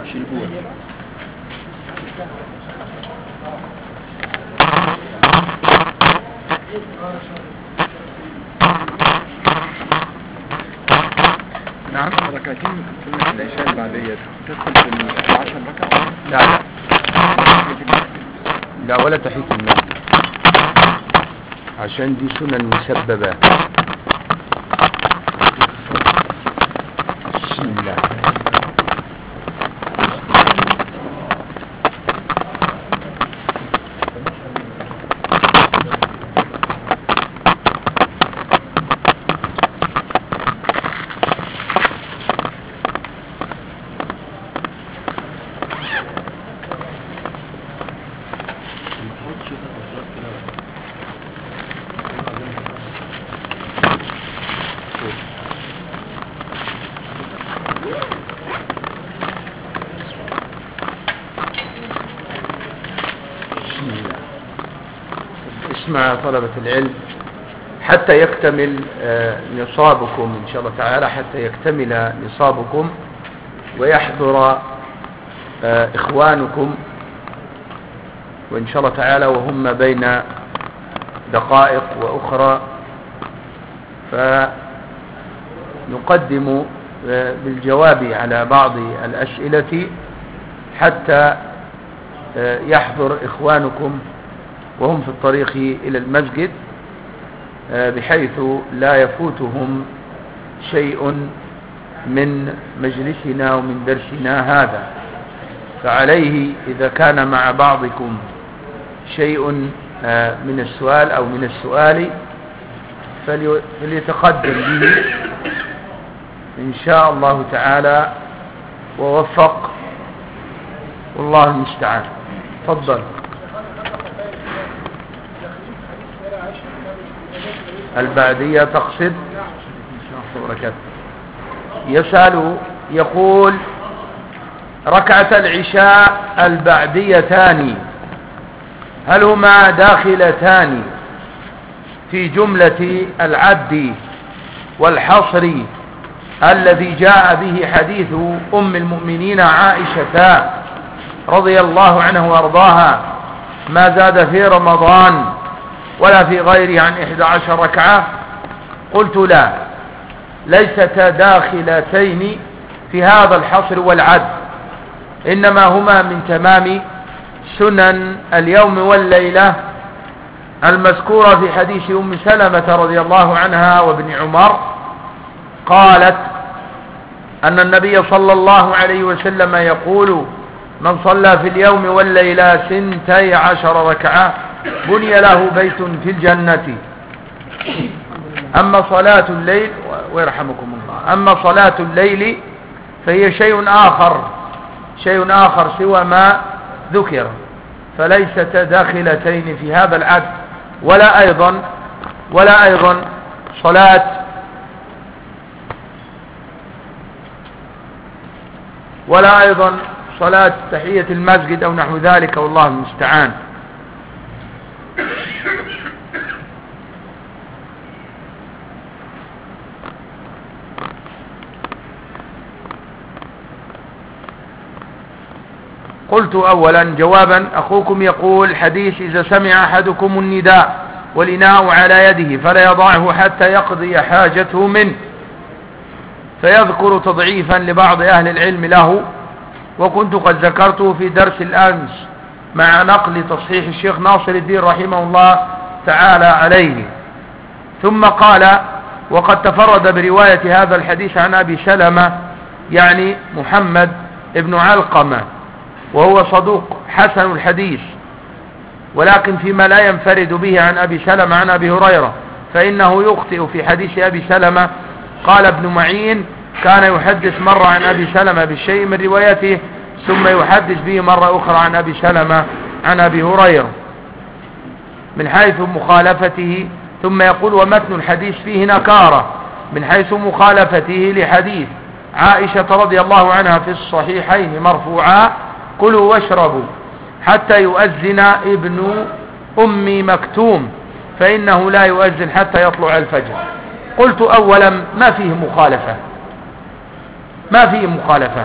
شلبوه. نعم ركعتين سنة العشاء البعدية تدخل في 10 ركعة؟ لا لا ولا تحية المسجد عشان دي سنن مسببة. بسم الله. اسمع طلبة العلم حتى يكتمل نصابكم إن شاء الله تعالى، حتى يكتمل نصابكم ويحضر إخوانكم وإن شاء الله تعالى وهم بين دقائق وأخرى، فنقدم بالجواب على بعض الأسئلة حتى يحضر إخوانكم وهم في الطريق إلى المسجد بحيث لا يفوتهم شيء من مجلسنا ومن درسنا هذا. فعليه إذا كان مع بعضكم شيء من السؤال أو من السؤال فليتقدم به إن شاء الله تعالى ووفق، والله المستعان. تفضل. البعدية تقصد يسأل يقول ركعة العشاء البعديتان هل هما داخلتان في جملة العد والحصر الذي جاء به حديث أم المؤمنين عائشة رضي الله عنه وارضاها ما زاد في رمضان ولا في غيره عن 11 ركعة؟ قلت لا، ليستا داخلتين في هذا الحصر والعد، إنما هما من تمام سنن اليوم والليلة المذكورة في حديث أم سلمة رضي الله عنها وابن عمر قالت أن النبي صلى الله عليه وسلم يقول من صلى في اليوم والليلة 12 ركعة بني له بيت في الجنة. أما صلاة الليل ويرحمكم الله، أما صلاة الليل فهي شيء آخر سوى ما ذكر، فليست داخلتين في هذا العد، ولا أيضا صلاة تحية المسجد أو نحو ذلك، والله المستعان. قلت أولا جوابا أخوكم يقول حديث إذا سمع أحدكم النداء والإناء على يده فلا يضعه حتى يقضي حاجته منه، فيذكر تضعيفا لبعض أهل العلم له، وكنت قد ذكرته في درس الأمس مع نقل تصحيح الشيخ ناصر الدين رحمه الله تعالى عليه. ثم قال وقد تفرد برواية هذا الحديث عن أبي سلمة يعني محمد ابن علقمة، وهو صدوق حسن الحديث، ولكن فيما لا ينفرد به عن أبي سلمة عن أبي هريرة فإنه يخطئ في حديث أبي سلمة. قال ابن معين كان يحدث مرة عن أبي سلمة بالشيء من روايته ثم يحدث به مرة أخرى عن أبي سلمة عن أبي هريرة من حيث مخالفته، ثم يقول ومتن الحديث فيه نكارة من حيث مخالفته لحديث عائشة رضي الله عنها في الصحيحين مرفوعا كلوا واشربوا حتى يؤذن ابن أم مكتوم فإنه لا يؤذن حتى يطلع الفجر. قلت أولا ما فيه مخالفة،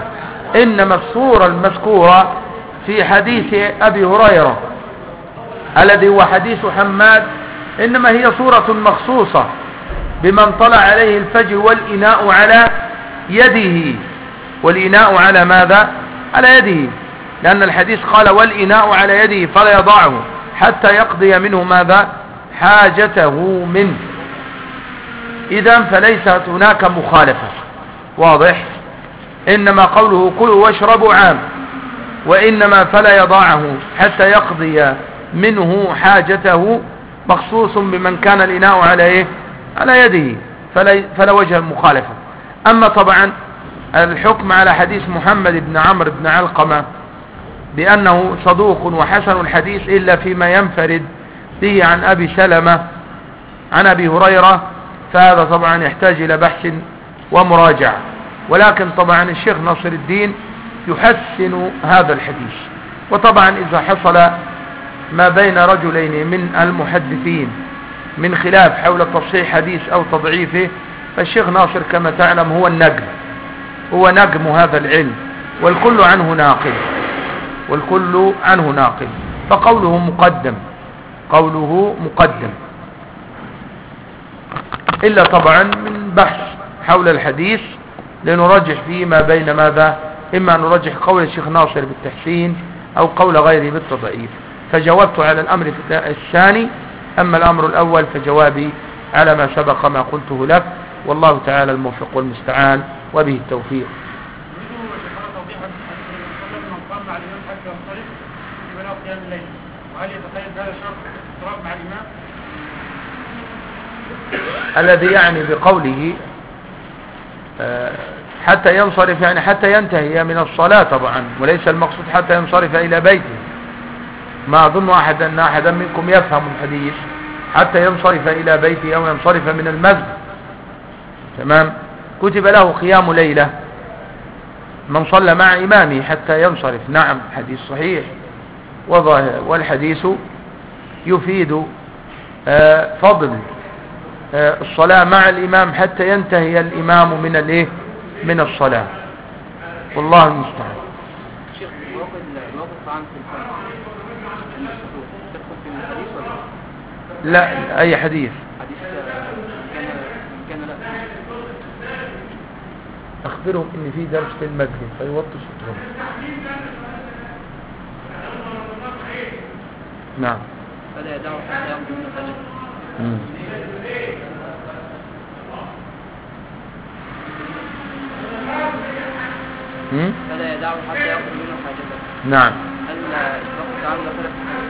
إنما الصورة المذكورة في حديث أبي هريرة الذي هو حديث حماد إنما هي صورة مخصوصة بمن طلع عليه الفجر والإناء على يده. والإناء على ماذا؟ على يده، لأن الحديث قال والإناء على يده فلا يضعه حتى يقضي منه ماذا؟ حاجته منه. إذن فليست هناك مخالفة، واضح؟ إنما قوله كلوا واشربوا عام، وإنما فلا يضعه حتى يقضي منه حاجته مخصوص بمن كان الإناء على إيه؟ على يده، فلا وجه المخالفة. أما طبعا الحكم على حديث محمد بن عمرو بن علقمة بأنه صدوق وحسن الحديث إلا فيما ينفرد به عن أبي سلمة عن أبي هريرة، فهذا طبعا يحتاج إلى بحث ومراجعة. ولكن طبعا الشيخ ناصر الدين يحسن هذا الحديث. وطبعا إذا حصل ما بين رجلين من المحدثين من خلاف حول تصحيح حديث أو تضعيفه، فالشيخ ناصر كما تعلم هو النجم، هو نجم هذا العلم، والكل عنه ناقل، والكل عنه ناقل، فقوله مقدم، قوله مقدم، إلا طبعا من بحث حول الحديث لنرجح فيه ما بين ماذا؟ إما أن نرجح قول الشيخ ناصر بالتحسين أو قول غيره بالتضعيف. فجاوبت على الأمر الثاني. أما الأمر الأول فجوابي على ما سبق ما قلته لك، والله تعالى الموفق والمستعان وبه التوفيق. الذي يعني بقوله حتى ينصرف، يعني حتى ينتهي من الصلاة طبعا، وليس المقصود حتى ينصرف إلى بيته. ما أظن أن أحدا منكم يفهم الحديث حتى ينصرف إلى بيته أو ينصرف من المسجد. تمام. كتب له قيام ليلة من صلى مع إمامه حتى ينصرف. نعم، حديث صحيح وظاهر، والحديث يفيد فضل الصلاة مع الإمام حتى ينتهي الإمام من الايه؟ من الصلاة، والله المستعان. شيخ، الوقت طعام في الفرق تدخل في الحديث ولا لا؟ أي حديث؟ حديث كان لا أخبرهم إن في درس في المسجد فيوطوا صوتهم. نعم. فلا يدعوا حتى يأخذ من حاجته. فلا يدعوا حتى يأخذ منه حاجته. نعم. هل الوقت تعالى داخل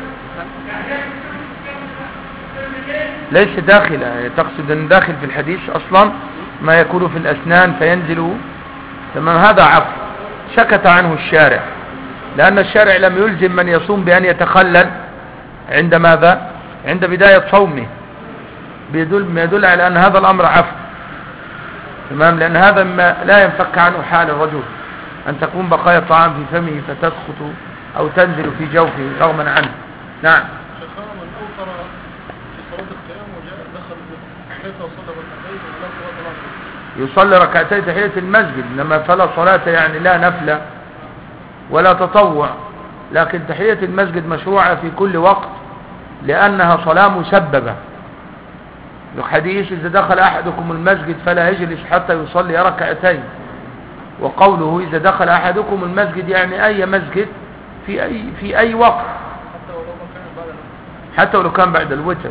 ليس داخل، تقصد أن داخل في الحديث أصلا ما يكون في الأسنان فينزل. تمام، هذا عفو سكت عنه الشارع، لأن الشارع لم يلزم من يصوم بأن يتخلل عند ماذا؟ عند بداية صومه، يدل على أن هذا الأمر عفو. تمام، لأن هذا ما لا ينفك عنه حال الرجل، أن تكون بقايا الطعام في فمه فتسقط أو تنزل في جوفه رغما عنه. نعم. يصلي ركعتي تحية المسجد، إنما فلا صلاة يعني لا نفلة ولا تطوع، لكن تحية المسجد مشروعة في كل وقت لأنها صلاة مسببة. الحديث إذا دخل أحدكم المسجد فلا يجلس حتى يصلي ركعتين، وقوله إذا دخل أحدكم المسجد يعني أي مسجد في أي وقت، حتى ولو كان بعد الوتر.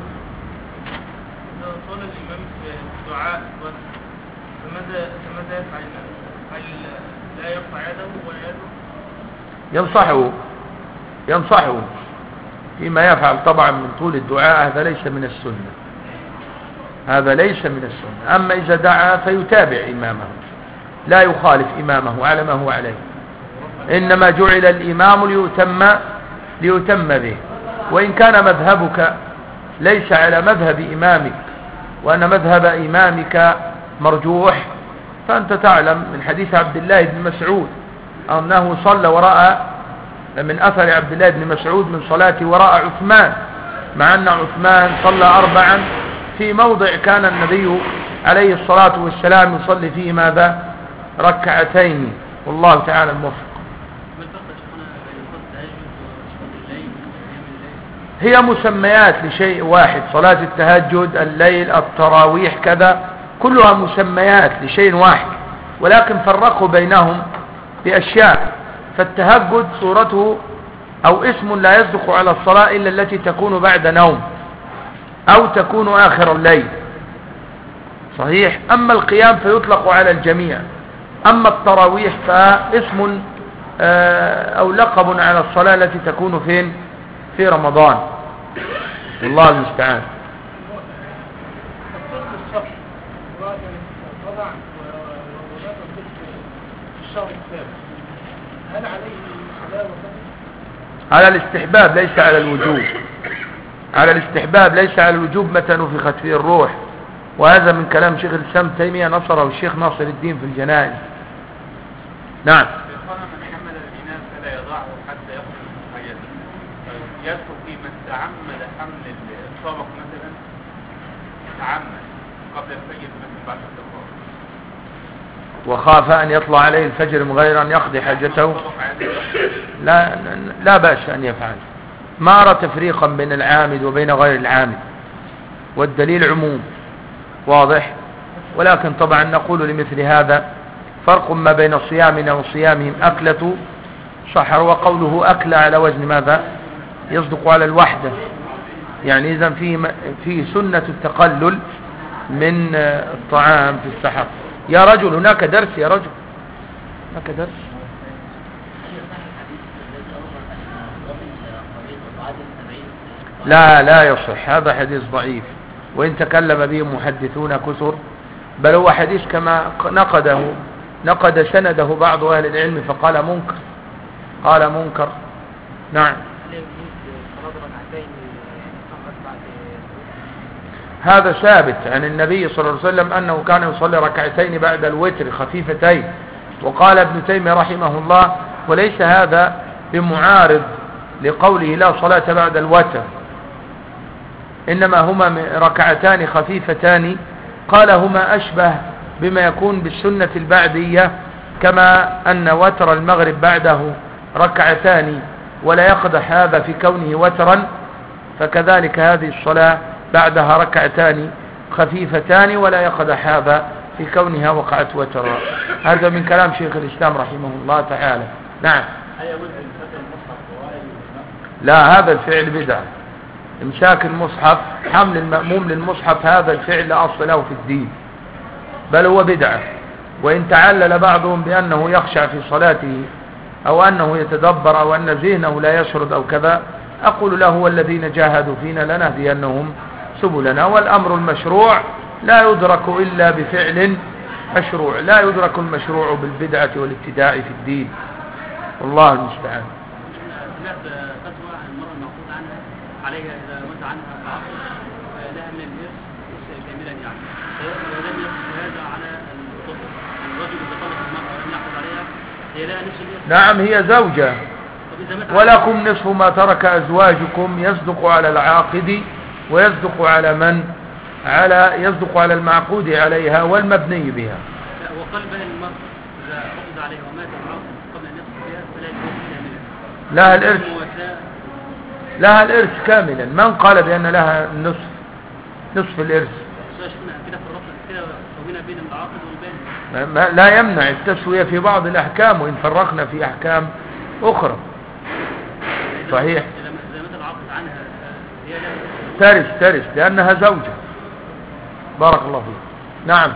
فماذا يفعل؟ هل لا يرفع يده ولا يده؟ ينصحه فيما يفعل طبعا من طول الدعاء. هذا ليس من السنة، هذا ليس من السنة. أما إذا دعا فيتابع إمامه، لا يخالف إمامه على ما هو عليه. إنما جعل الإمام ليتم به. وإن كان مذهبك ليس على مذهب إمامك وأن مذهب إمامك مرجوح، فأنت تعلم من حديث عبد الله بن مسعود أنه صلى وراء، من أثر عبد الله بن مسعود من صلاته وراء عثمان، مع أن عثمان صلى 4 في موضع كان النبي عليه الصلاة والسلام يصلي فيه ماذا؟ ركعتين. والله تعالى الموفق. هي مسميات لشيء واحد، صلاة التهجد، الليل، التراويح، كذا كلها مسميات لشيء واحد، ولكن فرقوا بينهم بأشياء. فالتهجد صورته أو اسم لا يصدق على الصلاة إلا التي تكون بعد نوم أو تكون آخر الليل، صحيح. أما القيام فيطلق على الجميع. أما التراويح فاسم أو لقب على الصلاة التي تكون فين؟ في رمضان، والله المستعان. على الاستحباب ليس على الوجوب، على الاستحباب ليس على الوجوب متى نفخت فيه الروح، وهذا من كلام شيخ الإسلام تيمية نصره الشيخ ناصر الدين في الجنائز. نعم. من حمل الإناء فلا يضعه حتى يخرج من حياته، يدخل في من تعمد حمل الطبق مثلا، تعمد قبل الفجر مثلا بعد الظهر، وخاف أن يطلع عليه الفجر من غير أن يقضي حاجته، لا بأس أن يفعل. ما أرى تفريقا بين العامد وبين غير العامد، والدليل عموم واضح. ولكن طبعا نقول لمثل هذا فرق ما بين صيامنا وصيامهم. أكلة سحر، وقوله أكل على وزن ماذا؟ يصدق على الوحدة، يعني إذن فيه سنة التقلل من الطعام في السحر. يا رجل هناك درس، يا رجل هناك درس. لا يصح، هذا حديث ضعيف، وإن تكلم به محدثون كثر، بل هو حديث كما نقد سنده بعض أهل العلم فقال منكر، قال منكر. نعم. هذا ثابت عن النبي صلى الله عليه وسلم أنه كان يصلي ركعتين بعد الوتر خفيفتين. وقال ابن تيمية رحمه الله: وليس هذا بمعارض لقوله لا صلاة بعد الوتر، إنما هما ركعتان خفيفتان، قال هما أشبه بما يكون بالسنة البعدية، كما أن وتر المغرب بعده ركعتان ولا يقدح هذا في كونه وترا، فكذلك هذه الصلاة بعدها ركعتان خفيفتان ولا يقدح هذا في كونها وقعت وترا. هذا من كلام شيخ الإسلام رحمه الله تعالى. نعم. لا، هذا الفعل بدعة. امساك المصحف، حمل المأموم للمصحف، هذا الفعل لا أصل له في الدين، بل هو بدعة. وإن تعلل بعضهم بأنه يخشع في صلاته أو أنه يتدبر أو أن ذهنه لا يشرد أو كذا، أقول له: والذين جاهدوا فينا لنهدينهم سبلنا. والأمر المشروع لا يدرك إلا بفعل مشروع، لا يدرك المشروع بالبدعة والابتداع في الدين، والله المستعان. سمعت فتوى عن المرأة المقصود عنها عليها إذا مات عنها العقل لها من الإرث كاملا، يعني ولم يقصد هذا على الطفل، الرجل إذا طلق المرأة ولم يحفظ عليها هي لها نصف الإرث. نعم، هي زوجة. ولكم نصف ما ترك أزواجكم، يصدق على العاقد ويصدق على من؟ يصدق على المعقود عليها والمبني بها. وقال بها المرأة إذا عقد عليها ومات العقد قبل أن يقصد بها فلا يجوز كاملا. لها الإرث كاملا. من قال بأن لها نصف الإرث؟ كده سوينا بين العاقد والبائن. لا يمنع التسوية في بعض الأحكام، وإن فرقنا في أحكام أخرى. صحيح. إذا مات العاقد عنها هي لها ترث لأنها زوجة. بارك الله فيك. نعم.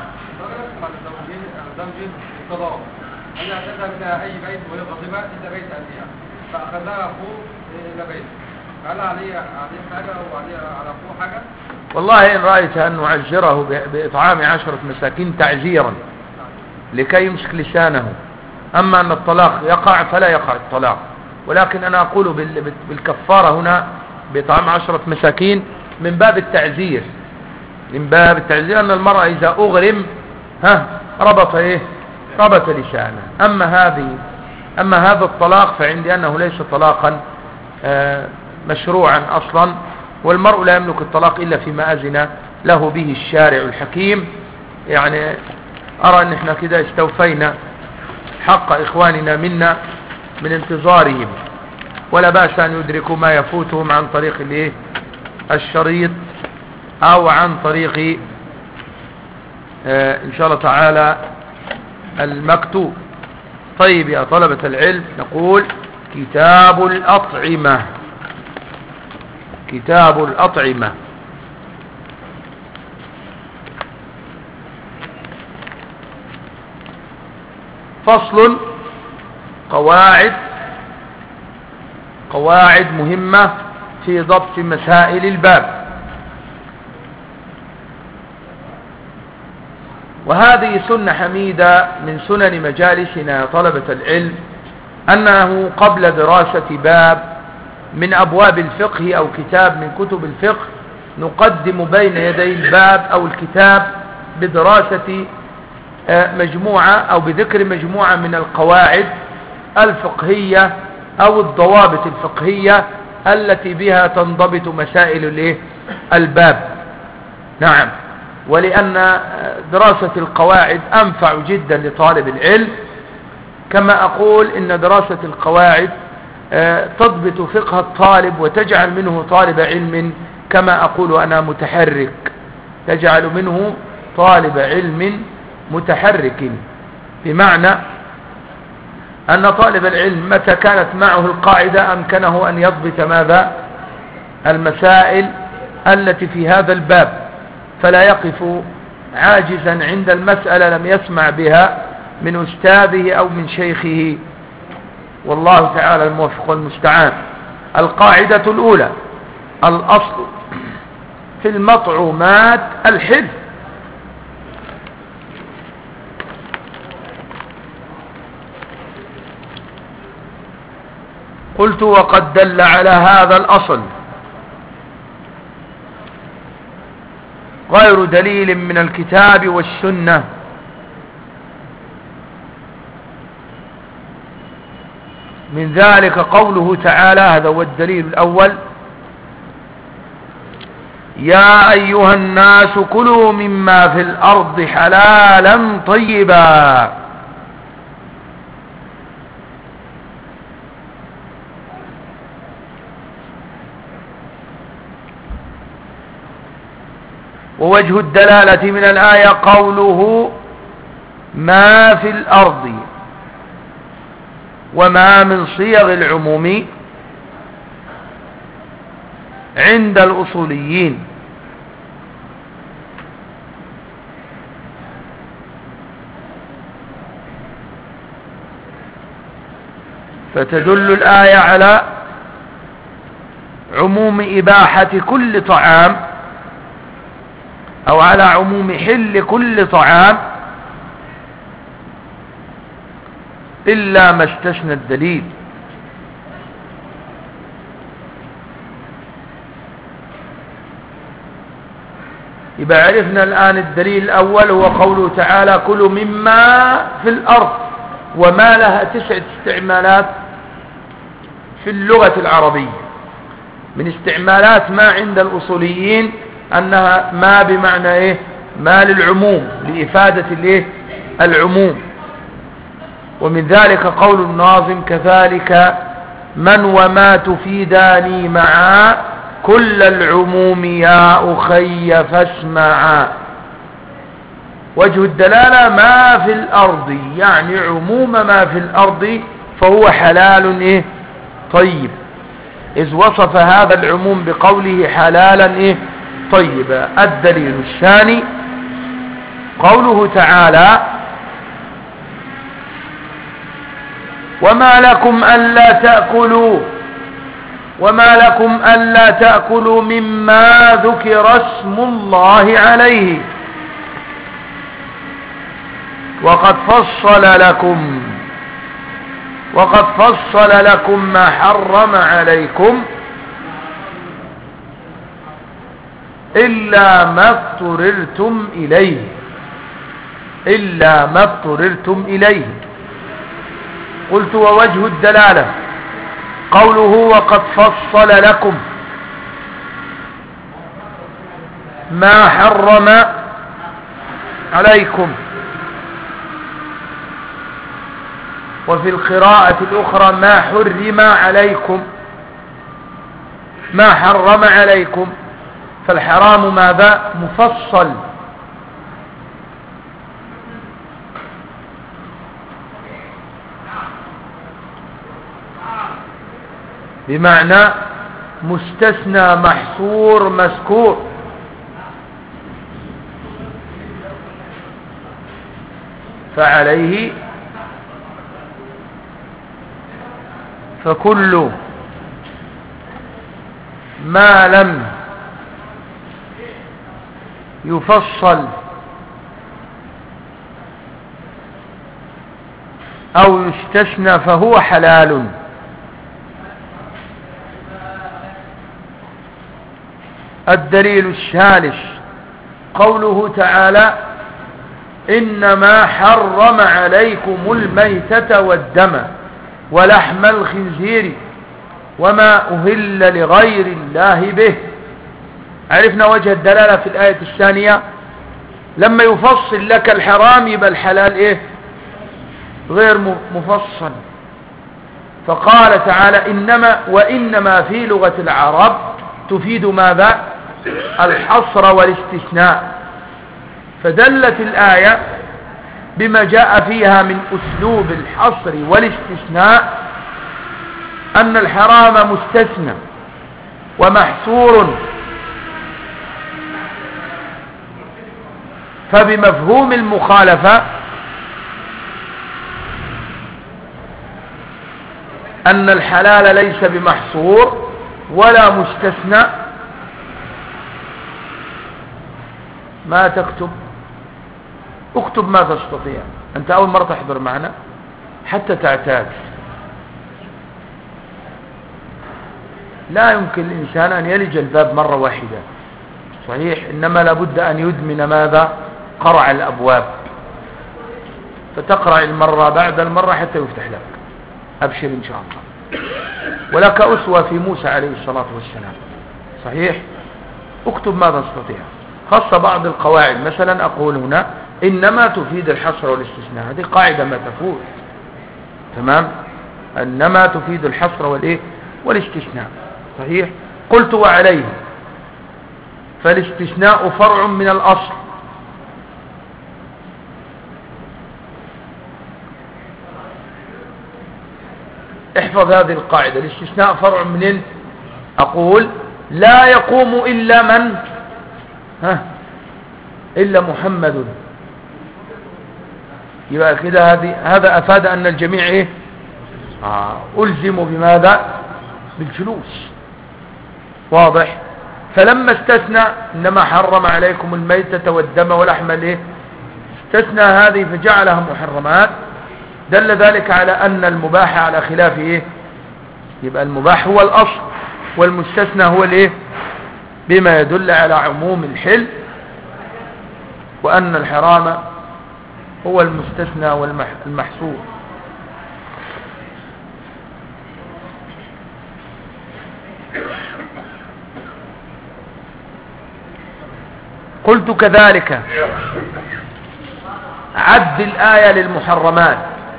زوجين الطلاق، أن تذهب إلى أي بيت وهي غاضبة إلى بيت أبيها، فأخذها أخوه إلى بيته، فهل عليه حاجة أو على أخوه حاجة؟ والله إن رأيت أن نعجره بإطعام 10 مساكين تعزيرا لكي يمسك لسانه. أما أن الطلاق يقع فلا يقع الطلاق، ولكن أنا أقول بالكفارة هنا بإطعام 10 مساكين من باب التعزير، أن المرأة إذا أغرم ربط لسانه. أما هذا الطلاق فعندي أنه ليس طلاقا مشروعا أصلا، والمرء لا يملك الطلاق إلا فيما أذن له به الشارع الحكيم. يعني أرى أن احنا كده استوفينا حق إخواننا منا من انتظارهم، ولا بأس أن يدركوا ما يفوتهم عن طريق الشريط أو عن طريق إن شاء الله تعالى المكتوب. طيب يا طلبة العلم، نقول كتاب الأطعمة. كتاب الأطعمة. فصل. قواعد مهمة في ضبط مسائل الباب. وهذه سنة حميدة من سنن مجالسنا يا طلبة العلم، أنه قبل دراسة باب من أبواب الفقه أو كتاب من كتب الفقه نقدم بين يدي الباب أو الكتاب بدراسة مجموعة أو بذكر مجموعة من القواعد الفقهية أو الضوابط الفقهية التي بها تنضبط مسائل الباب. نعم، ولأن دراسة القواعد أنفع جدا لطالب العلم، كما أقول إن دراسة القواعد تضبط فقه الطالب وتجعل منه طالب علم، كما أقول أنا متحرك، تجعل منه طالب علم متحرك، بمعنى أن طالب العلم متى كانت معه القاعدة أمكنه أن يضبط ماذا؟ المسائل التي في هذا الباب، فلا يقف عاجزا عند المسألة لم يسمع بها من أستاذه أو من شيخه، والله تعالى الموفق والمستعان. القاعدة الأولى: الأصل في المطعومات الحل. قلت: وقد دل على هذا الأصل غير دليل من الكتاب والسنة، من ذلك قوله تعالى، هذا هو الدليل الأول: يا أيها الناس كلوا مما في الأرض حلالا طيبا. ووجه الدلالة من الآية قوله ما في الأرض، وما من صيغ العموم عند الأصوليين، فتدل الآية على عموم إباحة كل طعام أو على عموم حل كل طعام إلا ما استثنى الدليل. يبقى عرفنا الآن الدليل الأول هو قوله تعالى كلوا مما في الأرض، وما لها 9 استعمالات في اللغة العربية. من استعمالات ما عند الأصوليين أنها ما بمعنى إيه؟ ما للعموم، لإفادة العموم. ومن ذلك قول الناظم كذلك من وما تفيداني معا كل العموم يا أخي فاسمعا. وجه الدلالة ما في الأرض، يعني عموم ما في الأرض فهو حلال طيب، إذ وصف هذا العموم بقوله حلالا طيبا. الدليل الثاني قوله تعالى وما لكم ألا تأكلوا مما ذكر اسم الله عليه وقد فصل لكم ما حرم عليكم إلا ما اضطررتم إليه. قلت ووجه الدلالة قوله وقد فصل لكم ما حرم عليكم، وفي القراءة الأخرى ما حرم عليكم، ما حرم عليكم. فالحرام ماذا؟ مفصل. بمعنى مستثنى محصور مذكور. فعليه فكل ما لم يفصل أو يستثنى فهو حلال. الدليل الثالث قوله تعالى إنما حرم عليكم الميتة والدم ولحم الخنزير وما أهل لغير الله به. عرفنا وجه الدلالة في الآية الثانية. لما يفصل لك الحرام يبقى الحلال إيه؟ غير مفصل. فقال تعالى إنما، وإنما في لغة العرب تفيد ماذا؟ الحصر والاستثناء. فدلت الآية بما جاء فيها من أسلوب الحصر والاستثناء أن الحرام مستثنى ومحصور. فبمفهوم المخالفة أن الحلال ليس بمحصور ولا مستثنى. ما تكتب، اكتب ما تستطيع. أنت أول مرة تحضر معنا حتى تعتاد. لا يمكن الإنسان أن يلج الباب مرة واحدة، صحيح، إنما لابد أن يدمن ماذا؟ قرع الأبواب. فتقرأ المرة بعد المرة حتى يفتح لك. أبشر إن شاء الله. ولك أسوة في موسى عليه الصلاة والسلام، صحيح. اكتب ما تستطيع. خاصة بعض القواعد، مثلا أقول هنا إنما تفيد الحصر والاستثناء، هذه قاعدة ما تفوت، تمام. إنما تفيد الحصر والإيه؟ والاستثناء، صحيح. قلت وعليه فالاستثناء فرع من الأصل. احفظ هذه القاعدة. الاستثناء فرع من أقول لا يقوم إلا من إلا محمد. يبقى كده هذا أفاد أن الجميع إيه؟ ألزموا بماذا؟ بالجلوس، واضح. فلما استثنى إنما حرم عليكم الميتة والدم ولحم الإيه؟ استثنى هذه فجعلها محرمات. دل ذلك على أن المباح على خلاف إيه؟ يبقى المباح هو الأصل والمستثنى هو الإيه؟ بما يدل على عموم الحل، وأن الحرام هو المستثنى والمحصور. قلت كذلك عد الآية للمحرمات.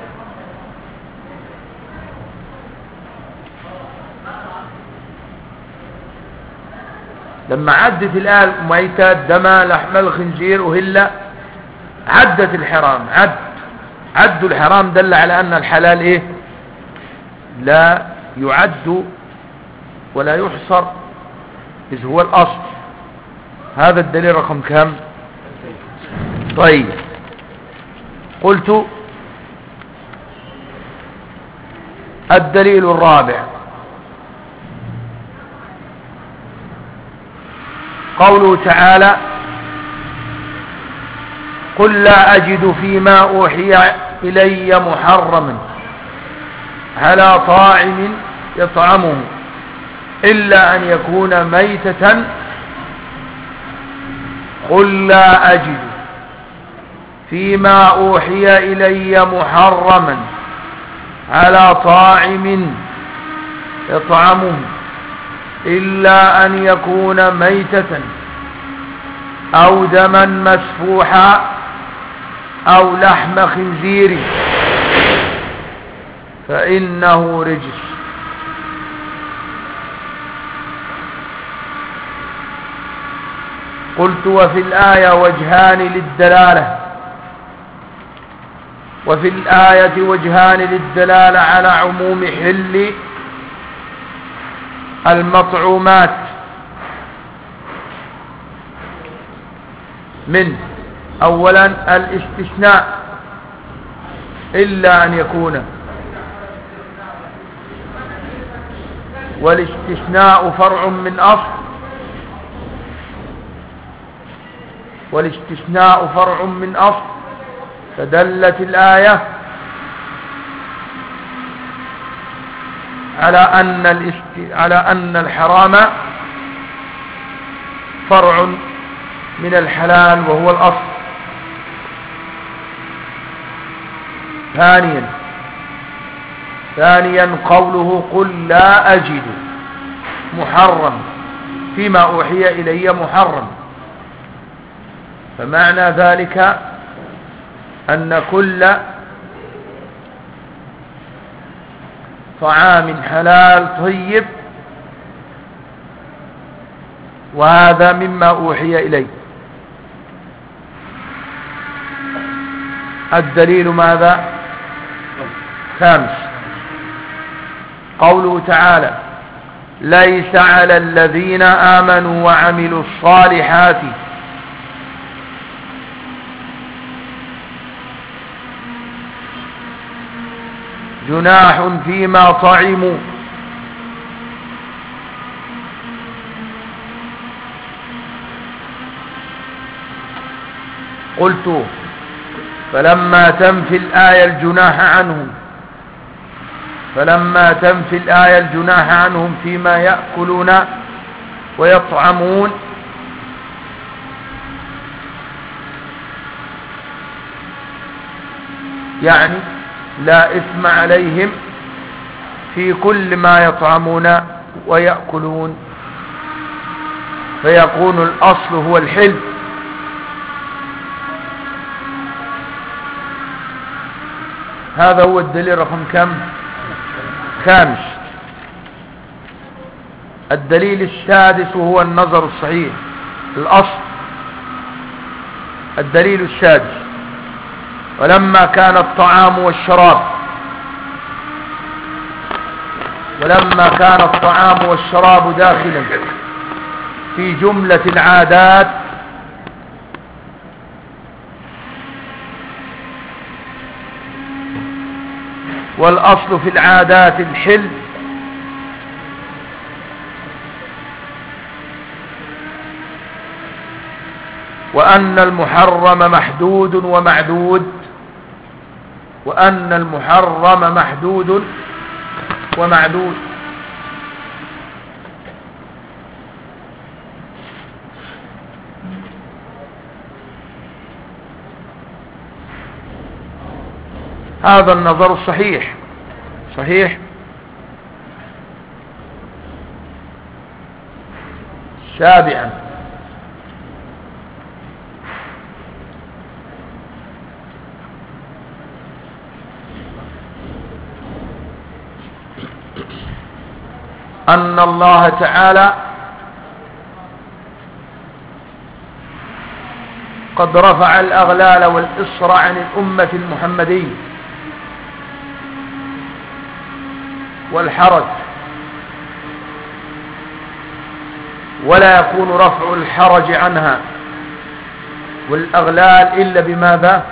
لما عدت الآية الميتة دم لحم الخنزير أهل، عدت الحرام. عد الحرام دل على أن الحلال إيه؟ لا يعد ولا يحصر إذ هو الأصل. هذا الدليل رقم كم؟ طيب، قلت الدليل الرابع قوله تعالى قل لا أجد فيما أوحي إلي محرما على طاعم يطعمه إلا أن يكون ميتة. قل لا أجد فيما أوحي إلي محرما على طاعم يطعمه إلا أن يكون ميتة أو دما مسفوحا أو لحم خنزير فإنه رجس. قلت وفي الآية وجهان للدلالة، وفي الآية وجهان للدلالة على عموم حل المطعومات منه. أولا الاستثناء إلا أن يكون، والاستثناء فرع من أصل، والاستثناء فرع من أصل، فدلت الآية على أن الحرام فرع من الحلال وهو الأصل. ثانيا قوله قل لا أجد محرم فيما أوحي إلي محرم، فمعنى ذلك أن كل طعام حلال طيب، وهذا مما أوحي إلي. الدليل ماذا؟ خامس قوله تعالى ليس على الذين آمنوا وعملوا الصالحات جناح فيما طعموا قلت فلما تنفي الآية الجناح عنهم فيما يأكلون ويطعمون، يعني لا إثم عليهم في كل ما يطعمون ويأكلون، فيكون الأصل هو الحل. هذا هو الدليل رقم كم؟ خامس. الدليل السادس هو النظر الصحيح الأصل. الدليل السادس ولما كان الطعام والشراب داخلا في جملة العادات والأصل في العادات الحل، وأن المحرم محدود ومعدود، هذا النظر الصحيح صحيح. سابعا أن الله تعالى قد رفع الأغلال والإصر عن الأمة المحمدية والحرج، ولا يكون رفع الحرج عنها والأغلال إلا بماذا؟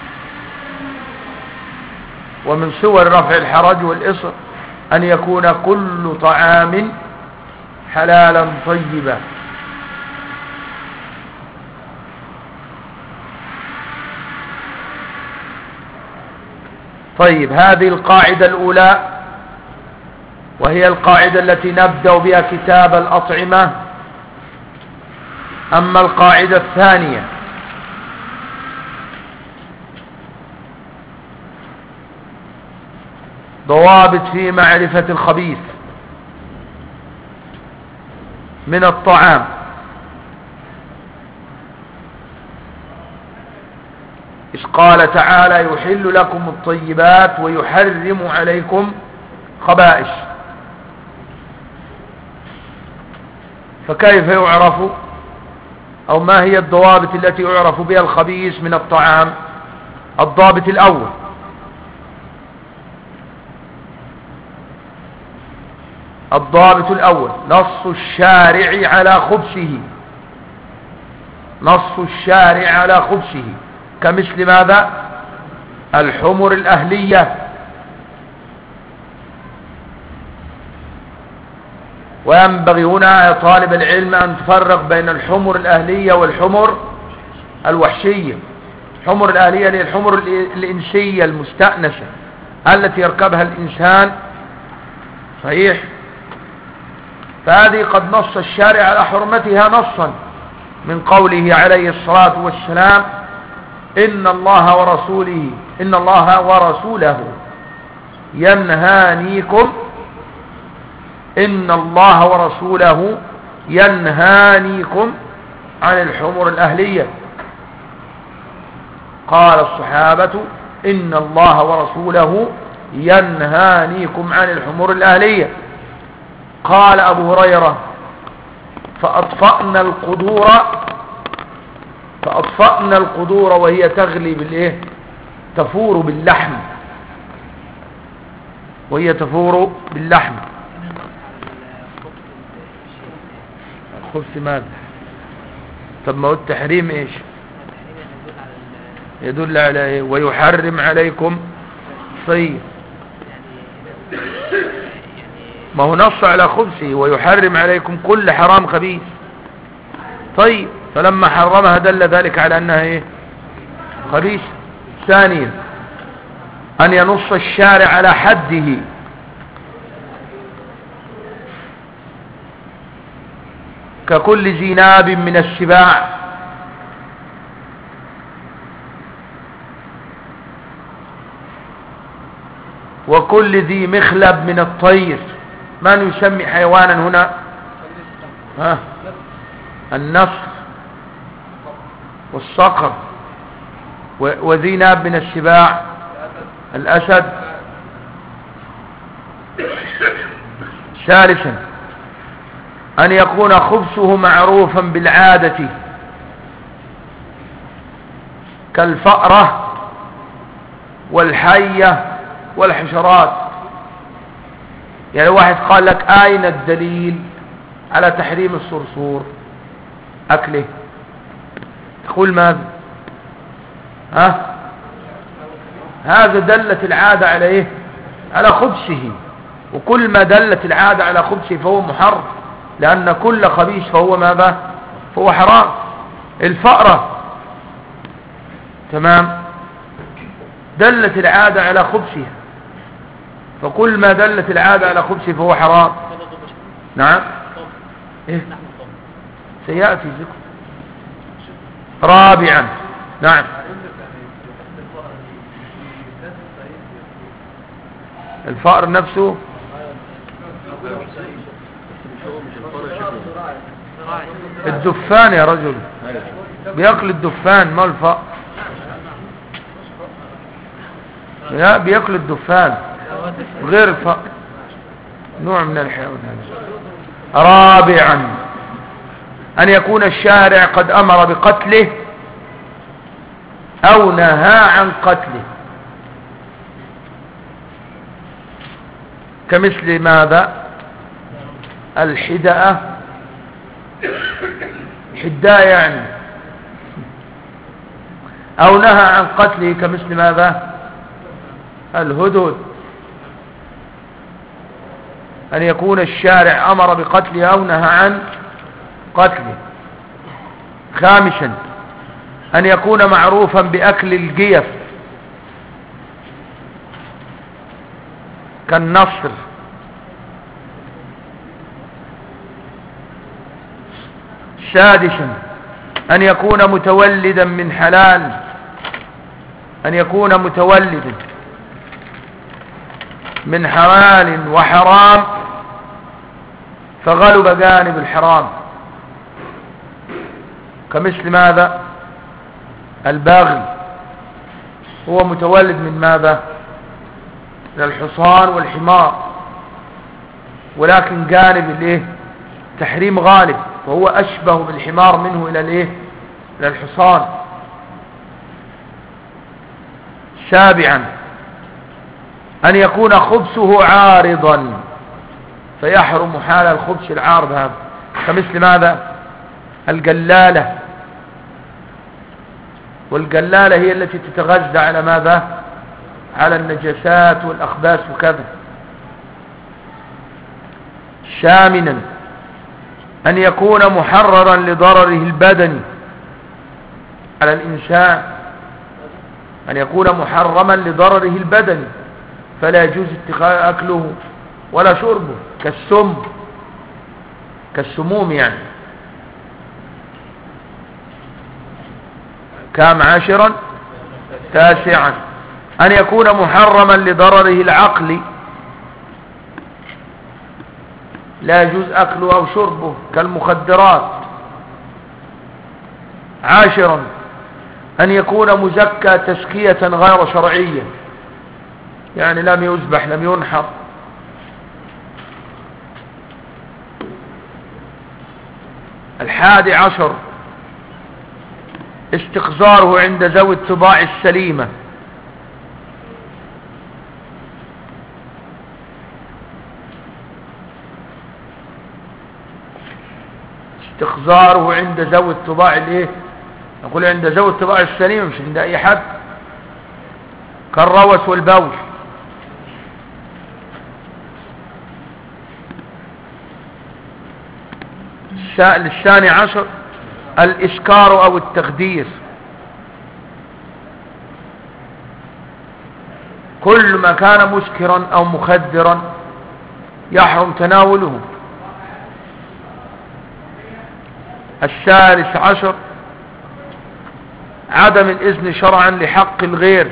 ومن صور رفع الحرج والإصر أن يكون كل طعام حلالا طيبا. طيب، هذه القاعدة الأولى وهي القاعدة التي نبدأ بها كتاب الأطعمة. أما القاعدة الثانية ضوابط في معرفة الخبيث من الطعام. إذ قال تعالى يحل لكم الطيبات ويحرم عليكم خبائث. فكيف يعرف أو ما هي الضوابط التي يعرف بها الخبيث من الطعام؟ الضابط الأول نص الشارع على خبثه، نص الشارع على خبثه، كمثل ماذا؟ الحمر الأهلية. وينبغي هنا يا طالب العلم أن تفرق بين الحمر الأهلية والحمر الوحشية. الحمر الأهلية هي الحمر الإنسية المستأنسة التي يركبها الإنسان، صحيح؟ فهذه قد نص الشارع على حرمتها نصا من قوله عليه الصلاة والسلام إن الله ورسوله ينهانيكم عن الحمر الأهلية. قال الصحابة إن الله ورسوله ينهانيكم عن الحمر الأهلية. قال أبو هريرة فأطفأنا القدور وهي تغلي بالإيه؟ تفور باللحم، وهي تفور باللحم. خبث ماذا؟ طب ما هو التحريم ايش؟ يدل على ايه؟ ويحرم عليكم طيب، ما هو نص على خبثه ويحرم عليكم كل حرام خبيث. طيب فلما حرمها دل ذلك على انها ايه؟ خبيث. ثانيا ان ينص الشارع على حده، ككل ذي ناب من السباع، وكل ذي مخلب من الطير. من يسمي حيوانا هنا؟ النصر والصقر. وذي ناب من السباع الأسد. ثالثا أن يكون خبثه معروفا بالعادة، كالفأرة والحية والحشرات. يعني واحد قال لك أين الدليل على تحريم الصرصور أكله؟ تقول ماذا؟ هذا دلت العادة على إيه؟ على خبثه، وكل ما دلت العادة على خبثه فهو محرم، لأن كل خبيث فهو ماذا؟ فهو حرام. الفأرة تمام، دلت العادة على خبثها، فكل ما دلت العادة على خبثه فهو حرام. نعم إيه؟ سيأتي ذكر. رابعا نعم الفأر نفسه الدفان يا رجل، بيأكل الدفان ما الفأر. لا بيأكل الدفان غير الفأر، نوع من الحيوان. رابعا أن يكون الشارع قد أمر بقتله أو نهى عن قتله، كمثل ماذا؟ الحداء، حداء يعني، أو نهى عن قتله كمثل ماذا؟ الهدهد. أن يكون الشارع أمر بقتله أو نهى عن قتله. خامسا أن يكون معروفا بأكل الجيف، كالنصر. سادسا أن يكون متولدا من حلال، أن يكون متولدا من حلال وحرام، فغلب جانب الحرام، كمثل ماذا؟ البغل هو متولد من ماذا؟ من الحصان والحمار، ولكن جانب الايه تحريم غالب، فهو أشبه بالحمار منه إلى الايه إلى الحصان. سابعا أن يكون خبثه عارضا، فيحرم حال الخبث العارض هذا، كمثل ماذا؟ الجلالة، والجلالة هي التي تتغذى على ماذا؟ على النجاسات والأخباث وكذا. ثامنا أن يكون محررا لضرره البدني على الإنسان، أن يكون محرما لضرره البدني، فلا يجوز اتخاذ أكله ولا شربه، كالسموم يعني. كام؟ عاشرا. تاسعا أن يكون محرما لضرره العقل، لا يجوز أكله أو شربه كالمخدرات. عاشرا أن يكون مزكى تزكية غير شرعية، يعني لم يذبح لم ينحر. الحادي عشر استقذاره عند ذوي الطباع السليمة، استقذاره عند ذوي الطباع الايه؟ نقول عند ذوي الطباع السليمة، مش عند اي حد، كالروث والبول. الثاني عشر الإسكار أو التخدير، كل ما كان مسكرا أو مخدرا يحرم تناوله. الثالث عشر عدم الإذن شرعا لحق الغير،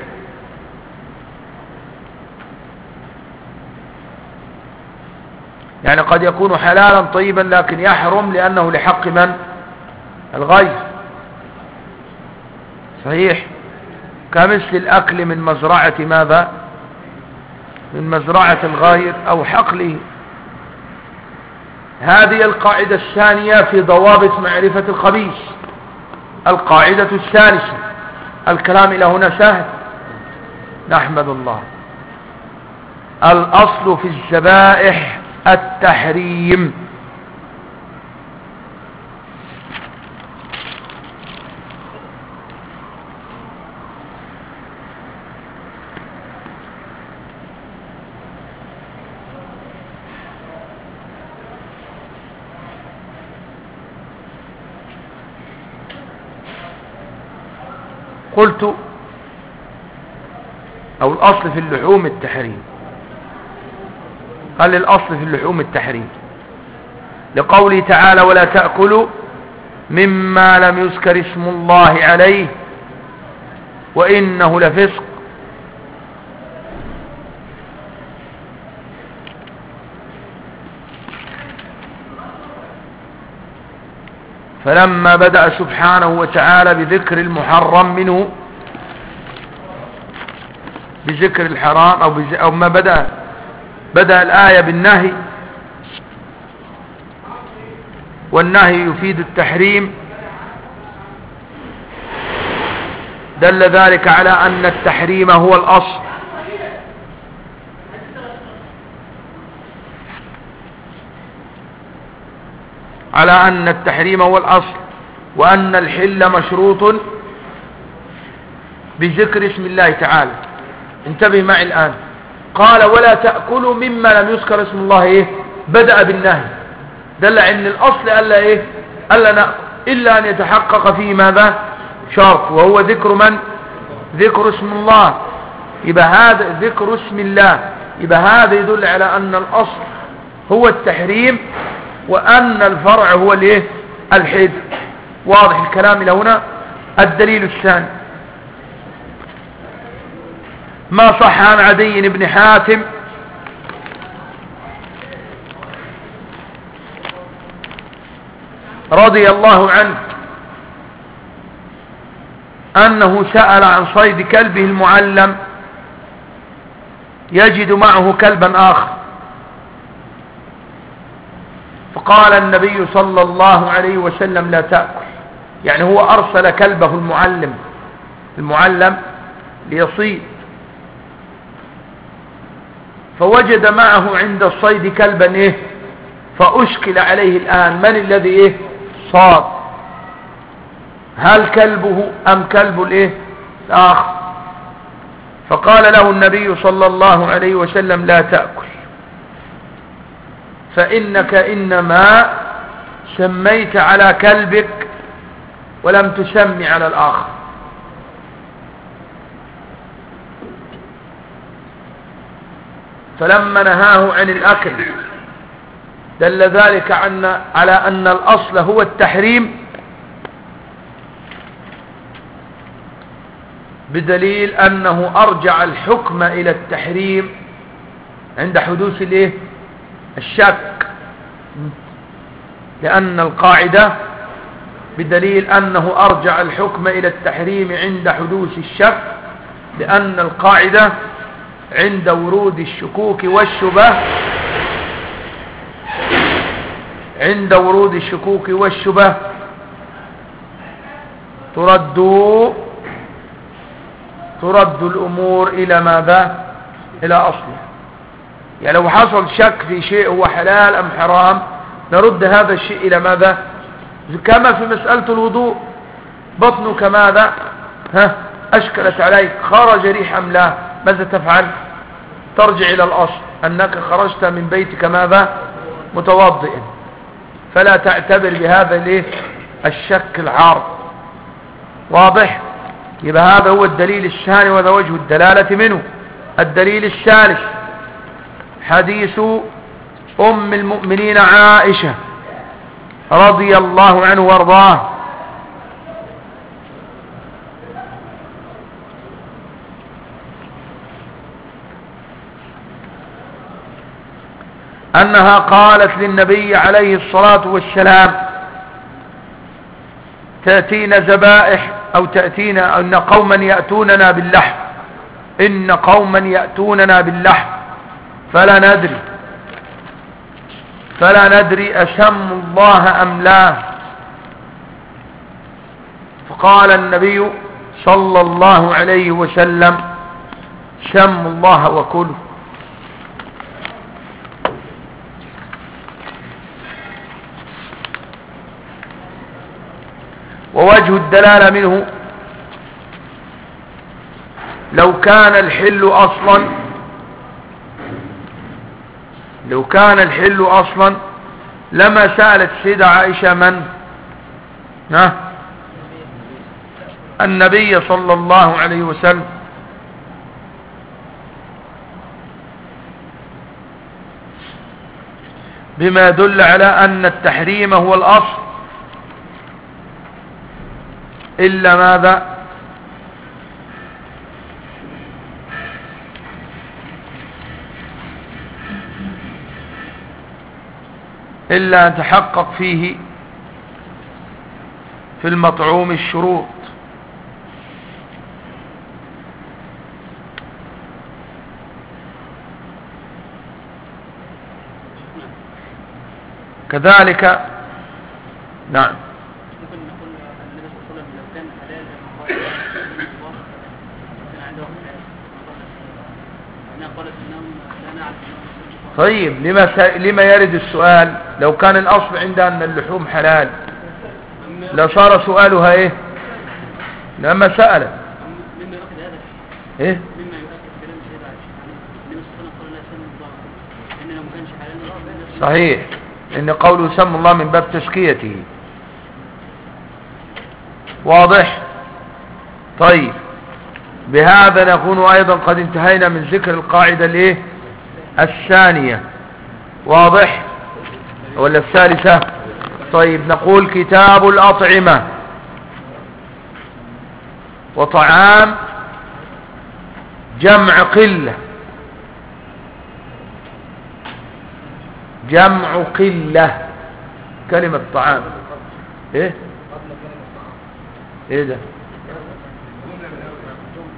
يعني قد يكون حلالا طيبا لكن يحرم لأنه لحق من؟ الغير. صحيح، كمثل الأكل من مزرعة ماذا؟ من مزرعة الغير أو حقله. هذه القاعدة الثانية في ضوابط معرفة الخبيث. القاعدة الثالثة، الكلام إلى هنا سهل، نحمد الله. الأصل في الذبائح التحريم، قلت أو الأصل في اللحوم التحريم. قال الأصل في اللحوم التحريم لقوله تعالى ولا تأكلوا مما لم يذكر اسم الله عليه وإنه لفسق. فلما بدأ سبحانه وتعالى بذكر المحرم منه بذكر الحرام أو ما بدأ الآية بالنهي، والنهي يفيد التحريم، دل ذلك على أن التحريم هو الأصل. على أن التحريم هو الأصل، وأن الحل مشروط بذكر اسم الله تعالى. انتبه معي الآن، قال ولا تأكلوا مما لم يذكر اسم الله إيه؟ بدأ بالنهي، دل أن الأصل ألا إيه؟ ألا نأكل إلا أن يتحقق فيه ماذا؟ شرط، وهو ذكر من؟ ذكر اسم الله. يبقى هذا ذكر اسم الله، يبقى هذا يدل على أن الأصل هو التحريم وأن الفرع هو الايه؟ الحل. واضح الكلام إلى هنا؟ الدليل الثاني ما صح عن عدي بن حاتم رضي الله عنه أنه سأل عن صيد كلبه المعلم يجد معه كلبا آخر، فقال النبي صلى الله عليه وسلم لا تأكل. يعني هو أرسل كلبه المعلم ليصيد، فوجد معه عند الصيد كلبا فأشكل عليه الآن من الذي صاد، هل كلبه أم كلب الآخر؟ فقال له النبي صلى الله عليه وسلم لا تأكل، فإنك إنما سميت على كلبك ولم تسمي على الآخر. فلما نهاه عن الأكل دل ذلك على أن الأصل هو التحريم، بدليل أنه أرجع الحكم إلى التحريم عند حدوث الشك، لأن القاعدة بدليل أنه أرجع الحكم إلى التحريم عند حدوث الشك، لأن القاعدة عند ورود الشكوك والشبه ترد الأمور إلى ماذا؟ إلى أصله. يعني لو حصل شك في شيء هو حلال أم حرام نرد هذا الشيء إلى ماذا؟ كما في مسألة الوضوء، بطنك ماذا؟ أشكلت عليك، خرج ريح أم لا؟ ماذا تفعل؟ ترجع إلى الأصل أنك خرجت من بيتك ماذا؟ متوضئا، فلا تعتبر بهذا الشك العارض. واضح؟ يبقى هذا هو الدليل الثاني وهذا وجه الدلالة منه. الدليل الثالث حديث أم المؤمنين عائشة رضي الله عنه وارضاه، أنها قالت للنبي عليه الصلاة والسلام تأتينا ذبائح أو تأتينا إن قوما يأتوننا باللحم فلا ندري أسم الله أم لا. فقال النبي صلى الله عليه وسلم سم الله وكلوا. ووجه الدلالة منه لو كان الحل أصلا لما سألت سيدة عائشة من؟ النبي صلى الله عليه وسلم. بما يدل على أن التحريم هو الأصل، إلا ماذا؟ إلا أن تحقق فيه في المطعوم الشروط. كذلك نعم. طيب لما يرد السؤال؟ لو كان الأصل عندها أن اللحوم حلال لصار سؤالها لما سألت مما يؤكد هذا مما يؤكد كلام سيدة عائشة النبي صلى الله عليه وسلم قال لا سم الله، لأن لو ما كانش حلال صحيح، إن قوله سم الله من باب تزكيته. واضح؟ طيب بهذا نكون أيضا قد انتهينا من ذكر القاعدة الثانية. واضح ولا الثالثة؟ طيب نقول كتاب الأطعمة وطعام جمع قلة، جمع قلة كلمة طعام ايه ده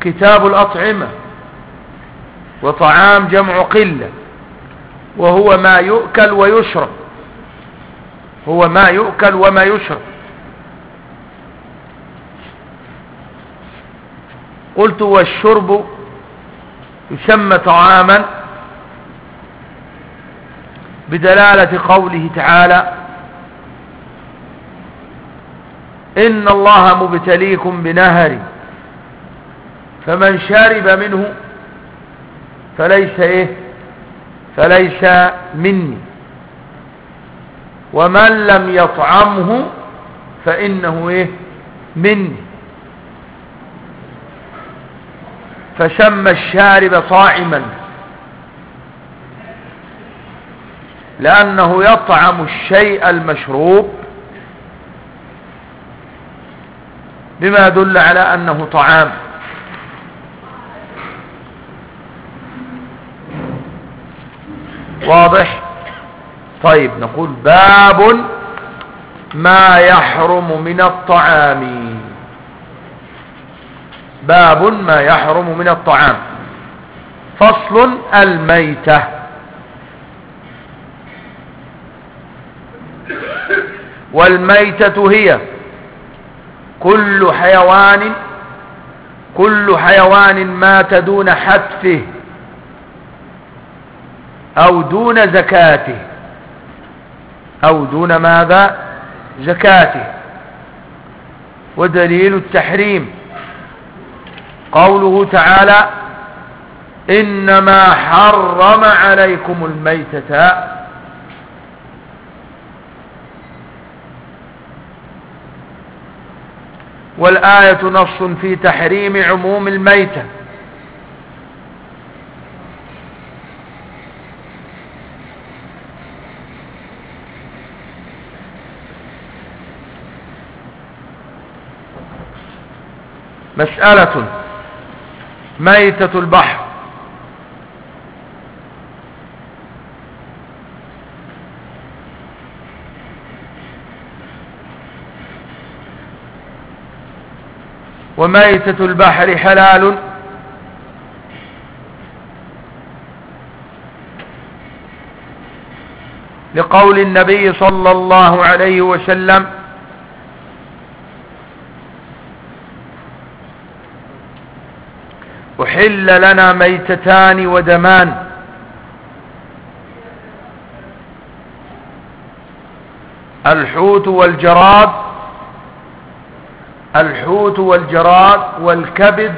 كتاب الأطعمة، وطعام جمع قلة، وهو ما يؤكل ويشرب، هو ما يؤكل وما يشرب. قلت والشرب يسمى طعاما بدلالة قوله تعالى إن الله مبتليكم بنهر فمن شرب منه فليس مني ومن لم يطعمه فإنه مني. فسمى الشارب طاعما لأنه يطعم الشيء المشروب بما يدل على أنه طعام. واضح؟ طيب نقول باب ما يحرم من الطعام. باب ما يحرم من الطعام. فصل الميتة. والميتة هي كل حيوان مات دون حتفه أو دون زكاته أو دون ماذا؟ زكاته. ودليل التحريم قوله تعالى إنما حرم عليكم الميتة. والآية نص في تحريم عموم الميتة. مسألة ميتة البحر. وميتة البحر حلال لقول النبي صلى الله عليه وسلم أحل لنا ميتتان ودمان الحوت والجراد والكبد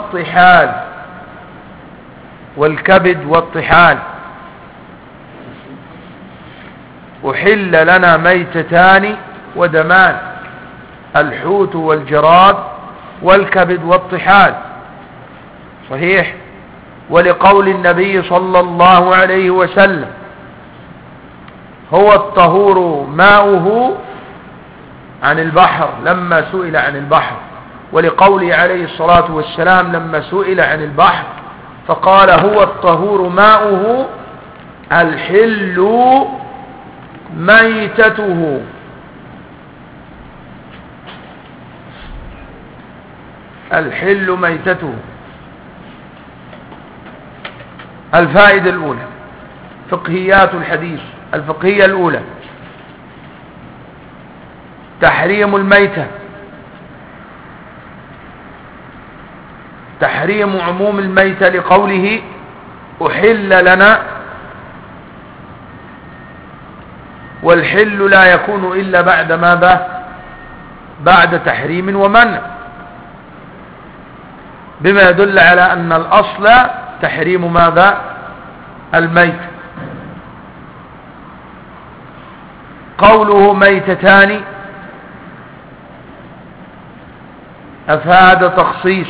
والطحال. أحل لنا ميتتان ودمان الحوت والجراد والكبد والطحال. صحيح. ولقول النبي صلى الله عليه وسلم هو الطهور ماؤه عن البحر لما سئل عن البحر. ولقوله عليه الصلاة والسلام لما سئل عن البحر فقال هو الطهور ماؤه الحل ميتته. الحل ميتته. الفائدة الأولى فقهيات الحديث. الفقهية الأولى تحريم الميتة، تحريم عموم الميتة لقوله أحل لنا، والحل لا يكون إلا بعد ماذا؟ بعد تحريم ومنع، بما يدل على أن الأصل تحريم ماذا؟ الميت. قوله ميتتان أفاد تخصيص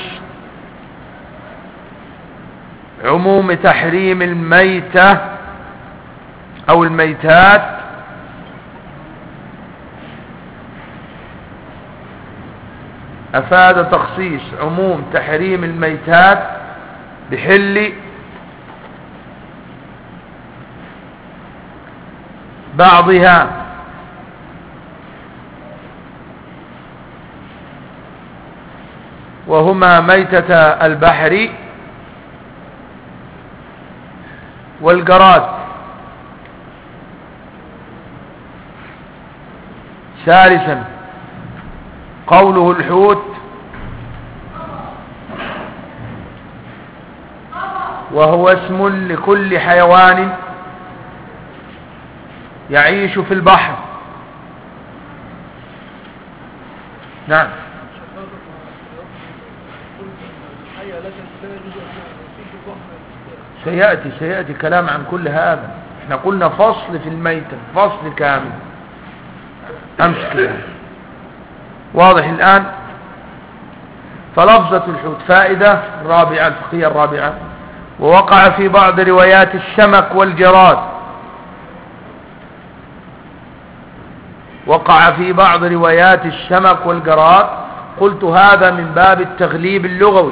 عموم تحريم الميتة أو الميتات أفاد تخصيص عموم تحريم الميتات بحل بعضها وهما ميتة البحر والجراد. ثالثا قوله الحوت وهو اسم لكل حيوان يعيش في البحر. نعم. سيأتي كلام عن كل هذا. احنا قلنا فصل في الميتة، فصل كامل. امسك الآن واضح الآن. فلفظة الحوت فائدة الرابعة الفقهية الرابعة: ووقع في بعض روايات السمك والجراد. وقع في بعض روايات السمك والجراد. قلت هذا من باب التغليب اللغوي.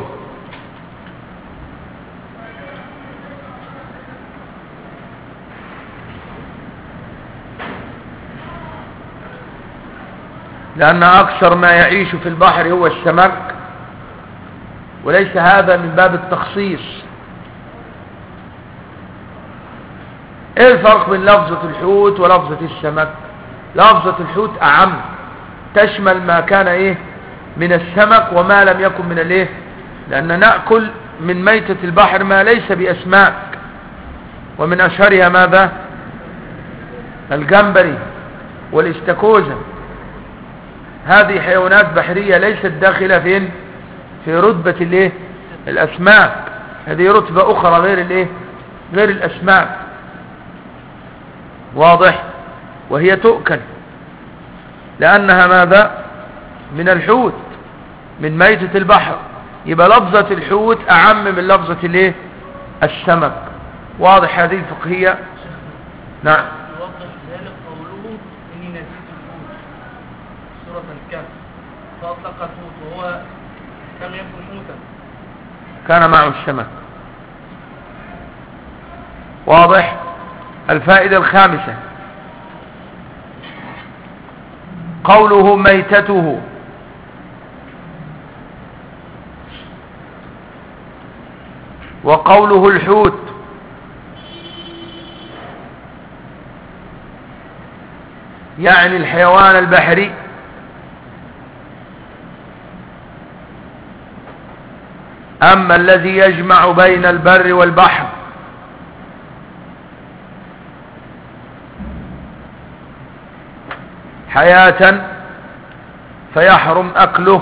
لأن أكثر ما يعيش في البحر هو السمك، وليس هذا من باب التخصيص. ايه الفرق بين لفظة الحوت ولفظة السمك؟ لفظة الحوت أعم، تشمل ما كان من السمك وما لم يكن من لأن نأكل من ميتة البحر ما ليس بأسماك، ومن أشهرها ماذا؟ الجمبري والاستاكوزا. هذه حيوانات بحرية ليست داخلة في رتبة الأسماك. هذه رتبة أخرى غير الأسماك. واضح؟ وهي تؤكل لأنها ماذا؟ من الحوت، من ميتة البحر. يبقى لفظة الحوت أعم من لفظة السمك. واضح هذه الفقهية؟ نعم. يوضح ذلك قوله إني نسيت الحوت سورة الكهف فأطلق الحوت وهو لم يكن حوتا، كان معه السمك. واضح. الفائدة الخامسة قوله ميتته. وقوله الحوت يعني الحيوان البحري. أما الذي يجمع بين البر والبحر حياة فيحرم أكله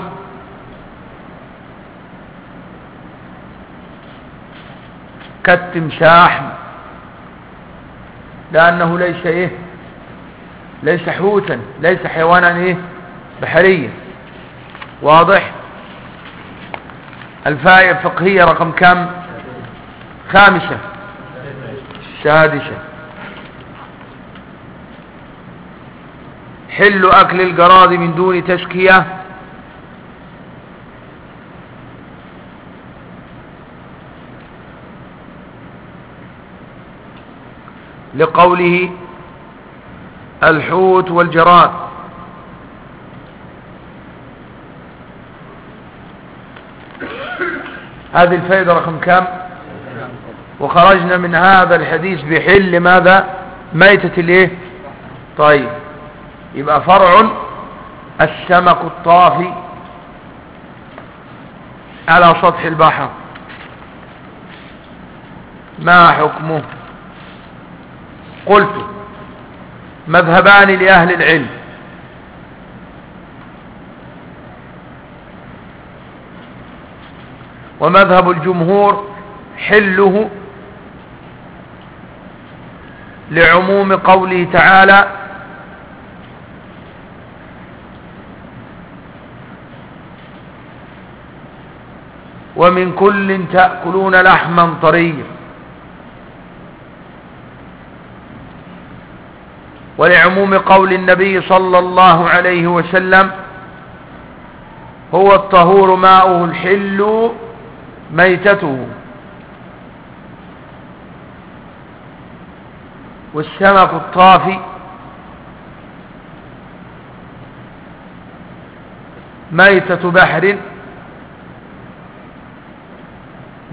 كالتمساح، لأنه ليس حوتا، ليس حيوانا بحريا. واضح. الفائدة الفقهية رقم كم؟ خامسة. سادسة حل أكل الجراد من دون تزكية. لقوله الحوت والجراد. هذه الفائدة رقم كم؟ وخرجنا من هذا الحديث بحل ماذا؟ ميتة طيب، يبقى فرع السمك الطافي على سطح البحر ما حكمه؟ قلت مذهبان لأهل العلم: ومذهب الجمهور حله لعموم قوله تعالى: ومن كل تأكلون لحما طريا، ولعموم قول النبي صلى الله عليه وسلم: هو الطهور ماؤه الحل ميتته. والسمك الطافي ميتة بحر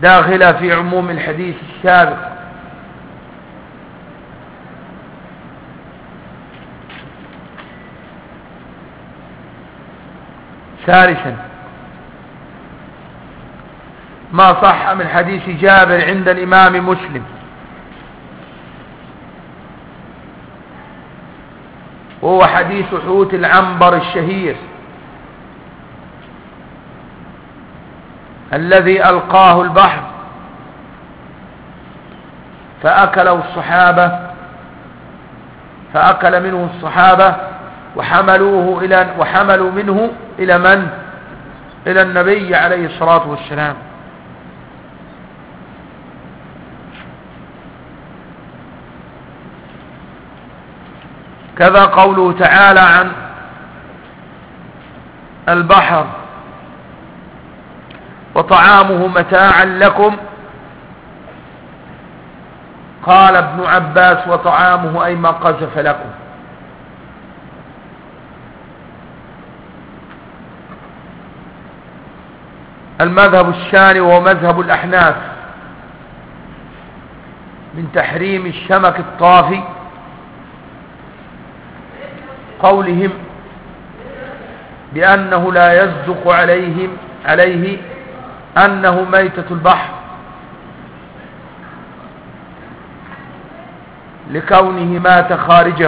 داخلة في عموم الحديث السابق. ثالثا ما صح من حديث جابر عند الإمام مسلم، وهو حديث حوت العنبر الشهير الذي ألقاه البحر فأكل منه الصحابة وحملوا منه إلى من؟ إلى النبي عليه الصلاة والسلام. كذا قوله تعالى عن البحر وطعامه متاعا لكم، قال ابن عباس وطعامه أي ما قذف لكم. المذهب الثاني وهو مذهب الأحناف من تحريم السمك الطافي، قولهم بأنه لا يصدق عليه أنه ميتة البحر لكونه مات خارجه،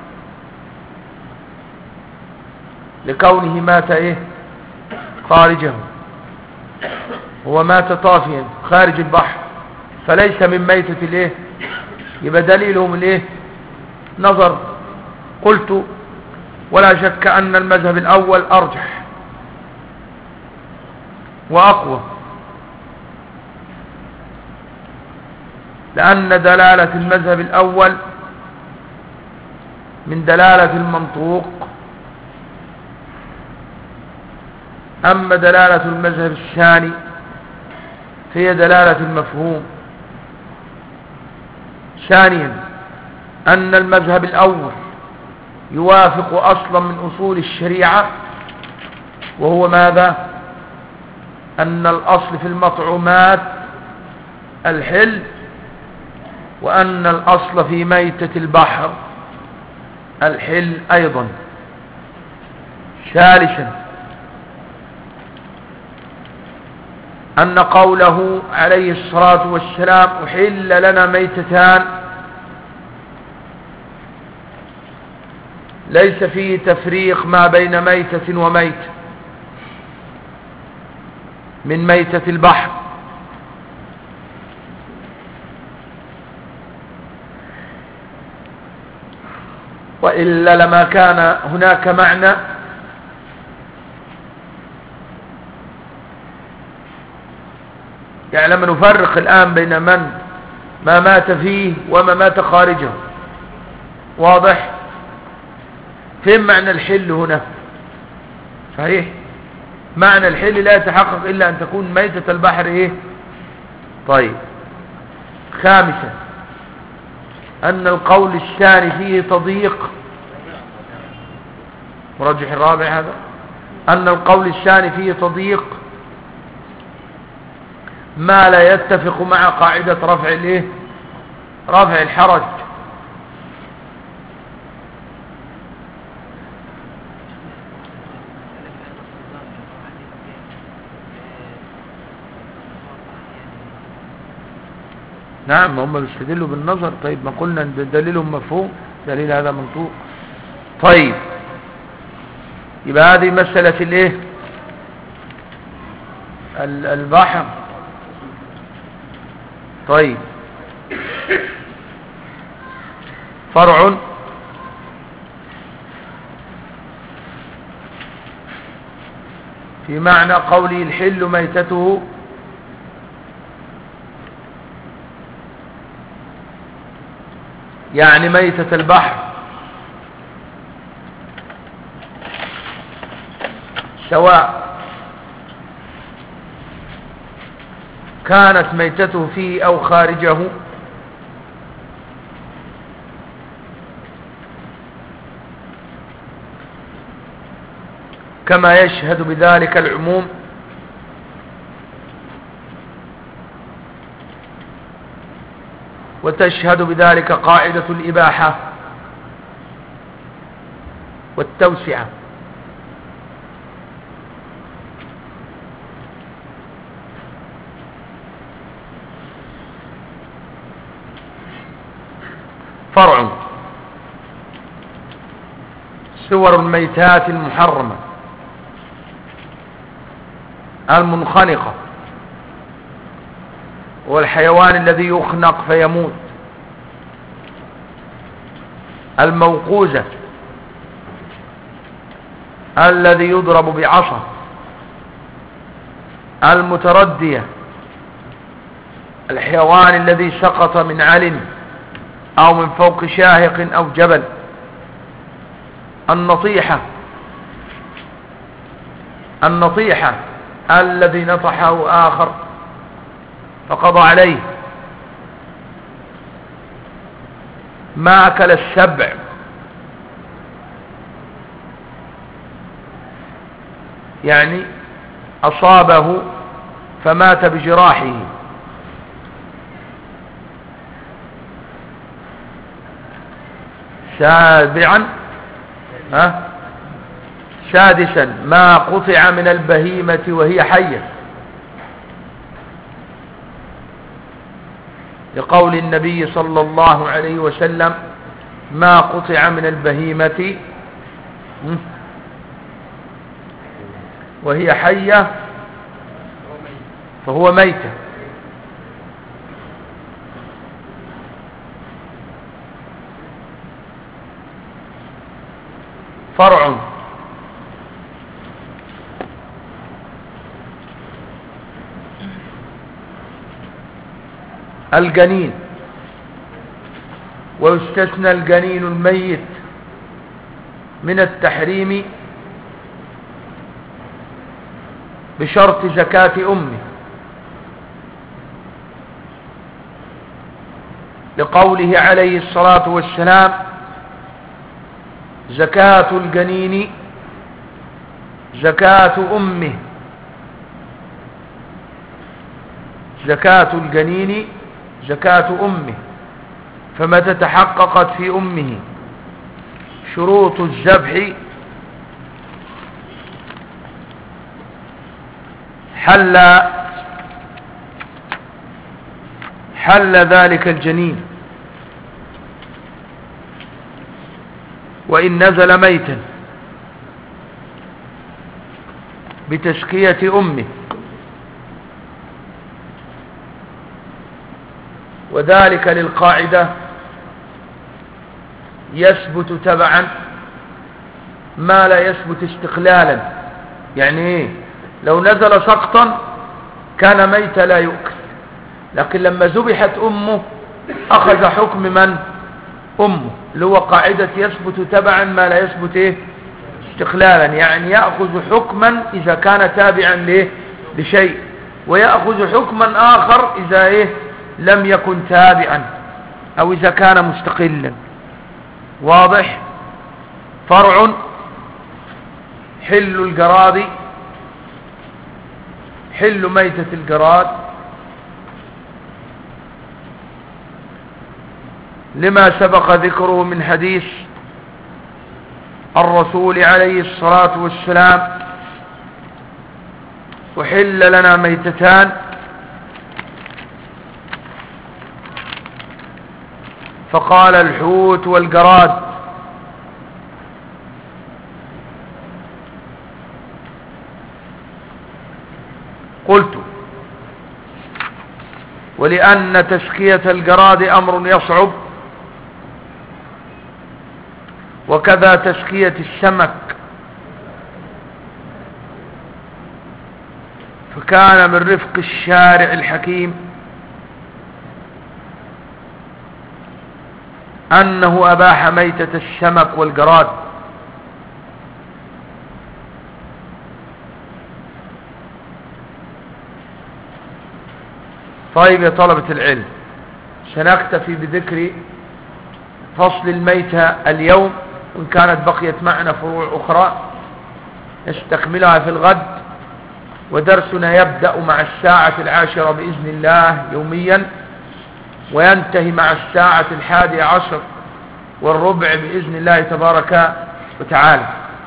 خارجه، هو مات طافيا خارج البحر فليس من ميتة يبقى دليلهم نظر. قلت ولا شك أن المذهب الأول أرجح وأقوى، لأن دلالة المذهب الأول من دلالة المنطوق، أما دلالة المذهب الثاني فهي دلالة المفهوم. ثانيا أن المذهب الأول يوافق أصلا من أصول الشريعة، وهو ماذا؟ أن الأصل في المطعومات الحل، وأن الأصل في ميتة البحر الحل أيضا. ثالثا أن قوله عليه الصلاة والسلام أحل لنا ميتتان ليس فيه تفريق ما بين ميتة وميتة من ميتة البحر، وإلا لما كان هناك معنى يعني لما نفرق الآن بين ما مات فيه وما مات خارجه، واضح؟ فين معنى الحل هنا؟ صحيح معنى الحل لا يتحقق إلا أن تكون ميتة البحر طيب. خامسا أن القول الثاني فيه تضييق، مرجح الرابع هذا، أن القول الثاني فيه تضييق ما لا يتفق مع قاعدة رفع الحرج. نعم هم بيستدلوا بالنظر. طيب ما قلنا ان دليلهم مفهوم، دليل هذا منطوق. طيب يبقى هذه مسألة البحر. طيب فرع في معنى قوله الحل ميتته، يعني ميتة البحر سواء كانت ميتته فيه أو خارجه، كما يشهد بذلك العموم وتشهد بذلك قاعدة الإباحة والتوسعة. فرع: صور الميتات المحرمة المنخنقة، والحيوان الذي يخنق فيموت، الموقوذة الذي يضرب بعصا، المتردية الحيوان الذي سقط من عل أو من فوق شاهق أو جبل، النطيحة الذي نطحه آخر فقضى عليه، ما أكل السبع، يعني أصابه فمات بجراحه، سادسا ما قطع من البهيمة وهي حية، لقول النبي صلى الله عليه وسلم: ما قطع من البهيمة وهي حية فهو ميت. فرع: الجنين، ويستثنى الجنين الميت من التحريم بشرط زكاة أمه، لقوله عليه الصلاة والسلام: زكاة الجنين زكاة أمه، زكاة الجنين زكاة أمه، فمتى تحققت في أمه شروط الذبح حل ذلك الجنين، وإن نزل ميتا بتسكية أمه، وذلك للقاعدة: يثبت تبعا ما لا يثبت استقلالا. يعني ايه؟ لو نزل سقطا كان ميت لا يؤكل، لكن لما ذبحت أمه أخذ حكم من؟ أمه، اللي هو قاعدة يثبت تبعا ما لا يثبت ايه؟ استقلالا. يعني يأخذ حكما إذا كان تابعا لشيء، ويأخذ حكما آخر إذا ايه؟ لم يكن تابعا، أو إذا كان مستقلا. واضح؟ فرع: حل الجراد، حل ميتة الجراد لما سبق ذكره من حديث الرسول عليه الصلاة والسلام: وحل لنا ميتتان، فقال: الحوت والجراد. قلت: ولأن تسكية الجراد أمر يصعب، وكذا تسكية السمك، فكان من رفق الشارع الحكيم أنه أباح ميتة السمك والجراد. طيب يا طلبة العلم، سنكتفي بذكر فصل الميتة اليوم، وإن كانت بقيت معنا فروع أخرى نستكملها في الغد، ودرسنا يبدأ مع 10:10 بإذن الله يوميا. وينتهي مع الساعة 11:15 بإذن الله تبارك وتعالى.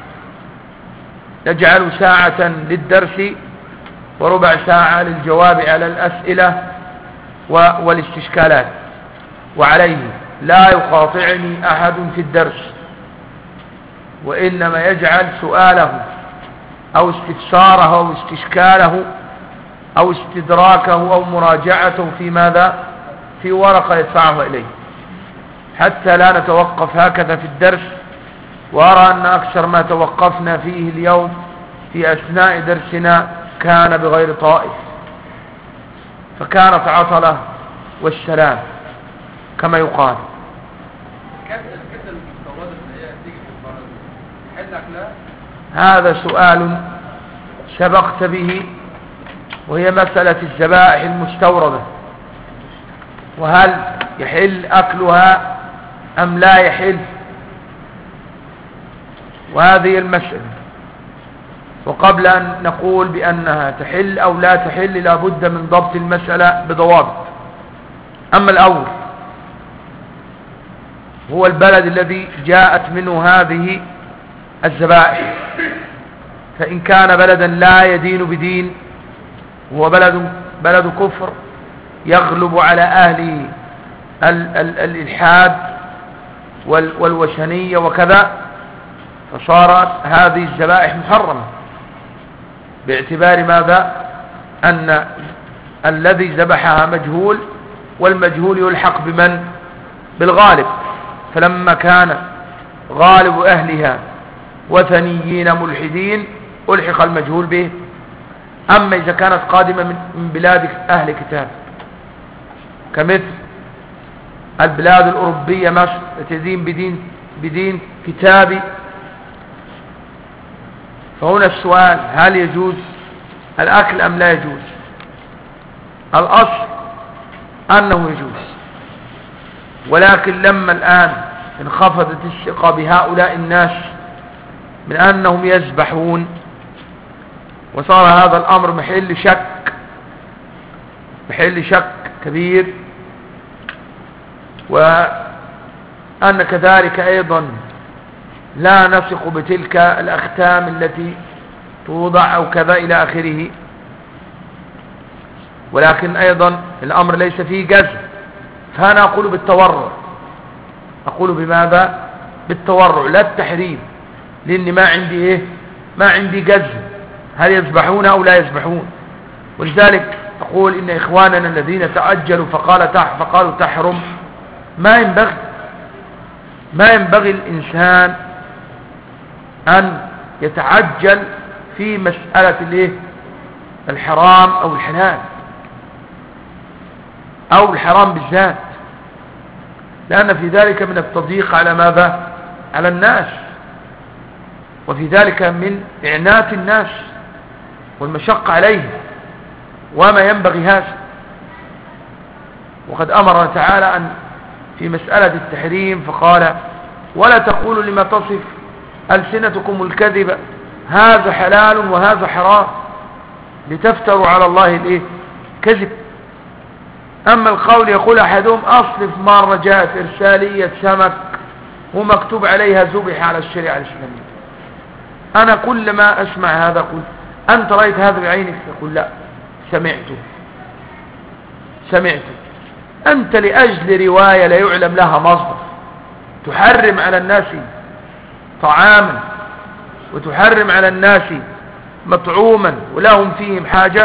نجعل ساعة للدرس وربع ساعة للجواب على الأسئلة والاستشكالات. وعليه لا يقاطعني أحد في الدرس، وإنما يجعل سؤاله أو استفساره أو استشكاله أو استدراكه أو مراجعته في ماذا؟ في ورقة يدفعها إليه، حتى لا نتوقف هكذا في الدرس. وأرى أن أكثر ما توقفنا فيه اليوم في أثناء درسنا كان بغير طائف، فكانت عطلة والسلام كما يقال. هذا سؤال سبقت به، وهي مسألة الذبائح المستوردة، وهل يحل أكلها أم لا يحل، وهذه المسألة. وقبل أن نقول بأنها تحل أو لا تحل لا بد من ضبط المسألة بضوابط. أما الأول هو البلد الذي جاءت منه هذه الذبائح، فإن كان بلدا لا يدين بدين، هو بلد كفر يغلب على أهل الإلحاد والوثنية وكذا، فصارت هذه الذبائح محرمة، باعتبار ماذا؟ أن الذي ذبحها مجهول، والمجهول يلحق بمن؟ بالغالب. فلما كان غالب أهلها وثنيين ملحدين ألحق المجهول به. أما إذا كانت قادمة من بلاد أهل كتاب كمثل البلاد الأوروبية، مصر تدين بدين كتابي، فهنا السؤال: هل يجوز الأكل أم لا يجوز؟ الأصل أنه يجوز، ولكن لما الآن انخفضت الثقة بهؤلاء الناس من أنهم يذبحون، وصار هذا الأمر محل شك كبير، وأن كذلك أيضا لا نثق بتلك الأختام التي توضع أو كذا إلى آخره. ولكن أيضا الأمر ليس فيه جزم، فأنا أقول بالتورع. أقول بماذا؟ بالتورع لا التحريم، لأني ما عندي جزم هل يذبحون أو لا يذبحون. ولذلك أقول إن إخواننا الذين تأجلوا فقالوا تحرم، ما ينبغي الإنسان أن يتعجل في مسألة الحرام أو الحلال أو الحرام بالذات، لأن في ذلك من التضييق على ماذا؟ على الناس، وفي ذلك من إعنات الناس والمشقة عليهم، وما ينبغي هذا. وقد أمرنا تعالى أن في مسألة التحريم فقال: ولا تقولوا لما تصف ألسنتكم الكذب هذا حلال وهذا حرام لتفتروا على الله كذب. أما القول يقول أحدهم: أصل في مرة جاءت إرسالية سمك ومكتوب عليها ذبح على الشريعة الإسلامية. أنا كل ما أسمع هذا أقول: أنت رأيت هذا بعينك؟ يقول: لا، سمعت. أنت لأجل رواية لا يعلم لها مصدر تحرم على الناس طعاما وتحرم على الناس مطعوما ولهم فيهم حاجة.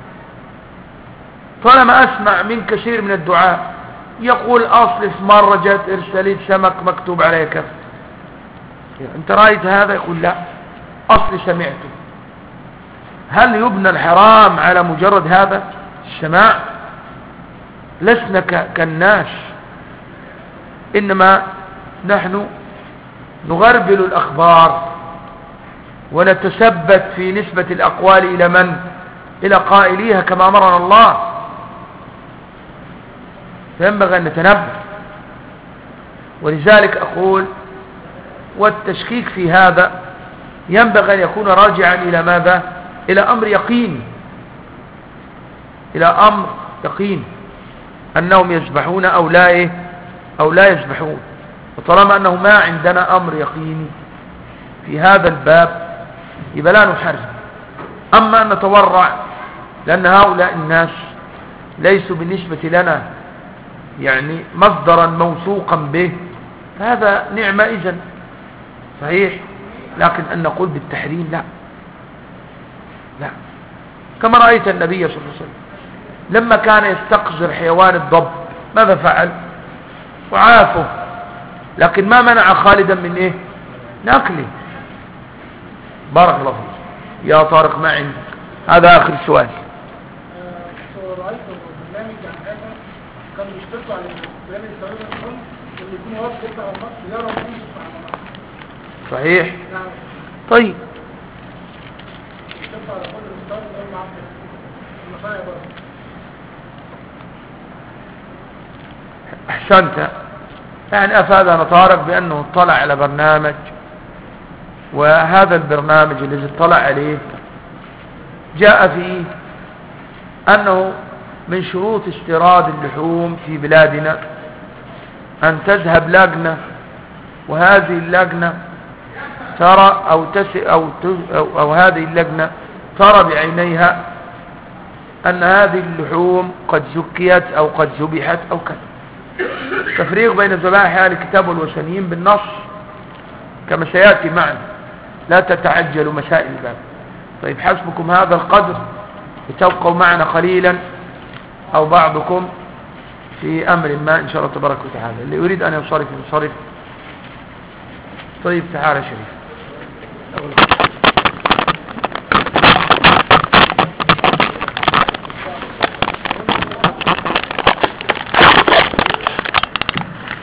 طالما أسمع من كثير من الدعاء يقول: أصل في مرة جاءت إرسالية سمك مكتوب عليها كذا، أنت رأيت هذا؟ يقول: لا، أصل سمعته. هل يبنى الحرام على مجرد هذا السماع؟ لسنا كالناس، إنما نحن نغربل الأخبار ونتثبت في نسبة الأقوال إلى من؟ إلى قائليها كما أمرنا الله. فينبغي أن نتنبه. ولذلك أقول: والتشكيك في هذا ينبغي أن يكون راجعا إلى ماذا؟ إلى أمر يقين، أنهم يسبحون أو لا إيه أو لا يسبحون. وطالما أنه ما عندنا أمر يقيني في هذا الباب يبقى لا نحرم. أما أن نتورع لأن هؤلاء الناس ليسوا بالنسبة لنا يعني مصدرا موثوقا به فهذا نعمة إذن صحيح، لكن أن نقول بالتحريم لا لا. كما رأيت النبي صلى الله عليه وسلم لما كان يستقذر حيوان الضب ماذا فعل؟ وعافه، لكن ما منع خالدا من ايه؟ ناكله. بارك الله فيك يا طارق. ما عندك؟ هذا آخر سؤال. رأيت برنامج عن هذا كان يشترطوا على البرنامج الضروري الكل اللي يكون واقف يطلع على النص يرى ويمشي على النص. صحيح. نعم. طيب يشترطوا على كل المستوى اللي معاه المصانع برضه. أحسنت. يعني أفادنا طارق بأنه اطلع على برنامج، وهذا البرنامج الذي اطلع عليه جاء فيه أنه من شروط استيراد اللحوم في بلادنا أن تذهب لجنة، وهذه اللجنة ترى أو هذه اللجنة ترى بعينيها أن هذه اللحوم قد زكيت أو قد ذبحت أو كذا. تفريق بين ذبائح أهل الكتاب والوثنيين بالنص كما سيأتي معنا، لا تتعجلوا مسائل الباب. طيب حسبكم هذا القدر لتبقوا معنا قليلا أو بعضكم في أمر ما إن شاء الله تبارك وتعالى. اللي يريد أن ينصرف ينصرف. طيب تعالى شريف.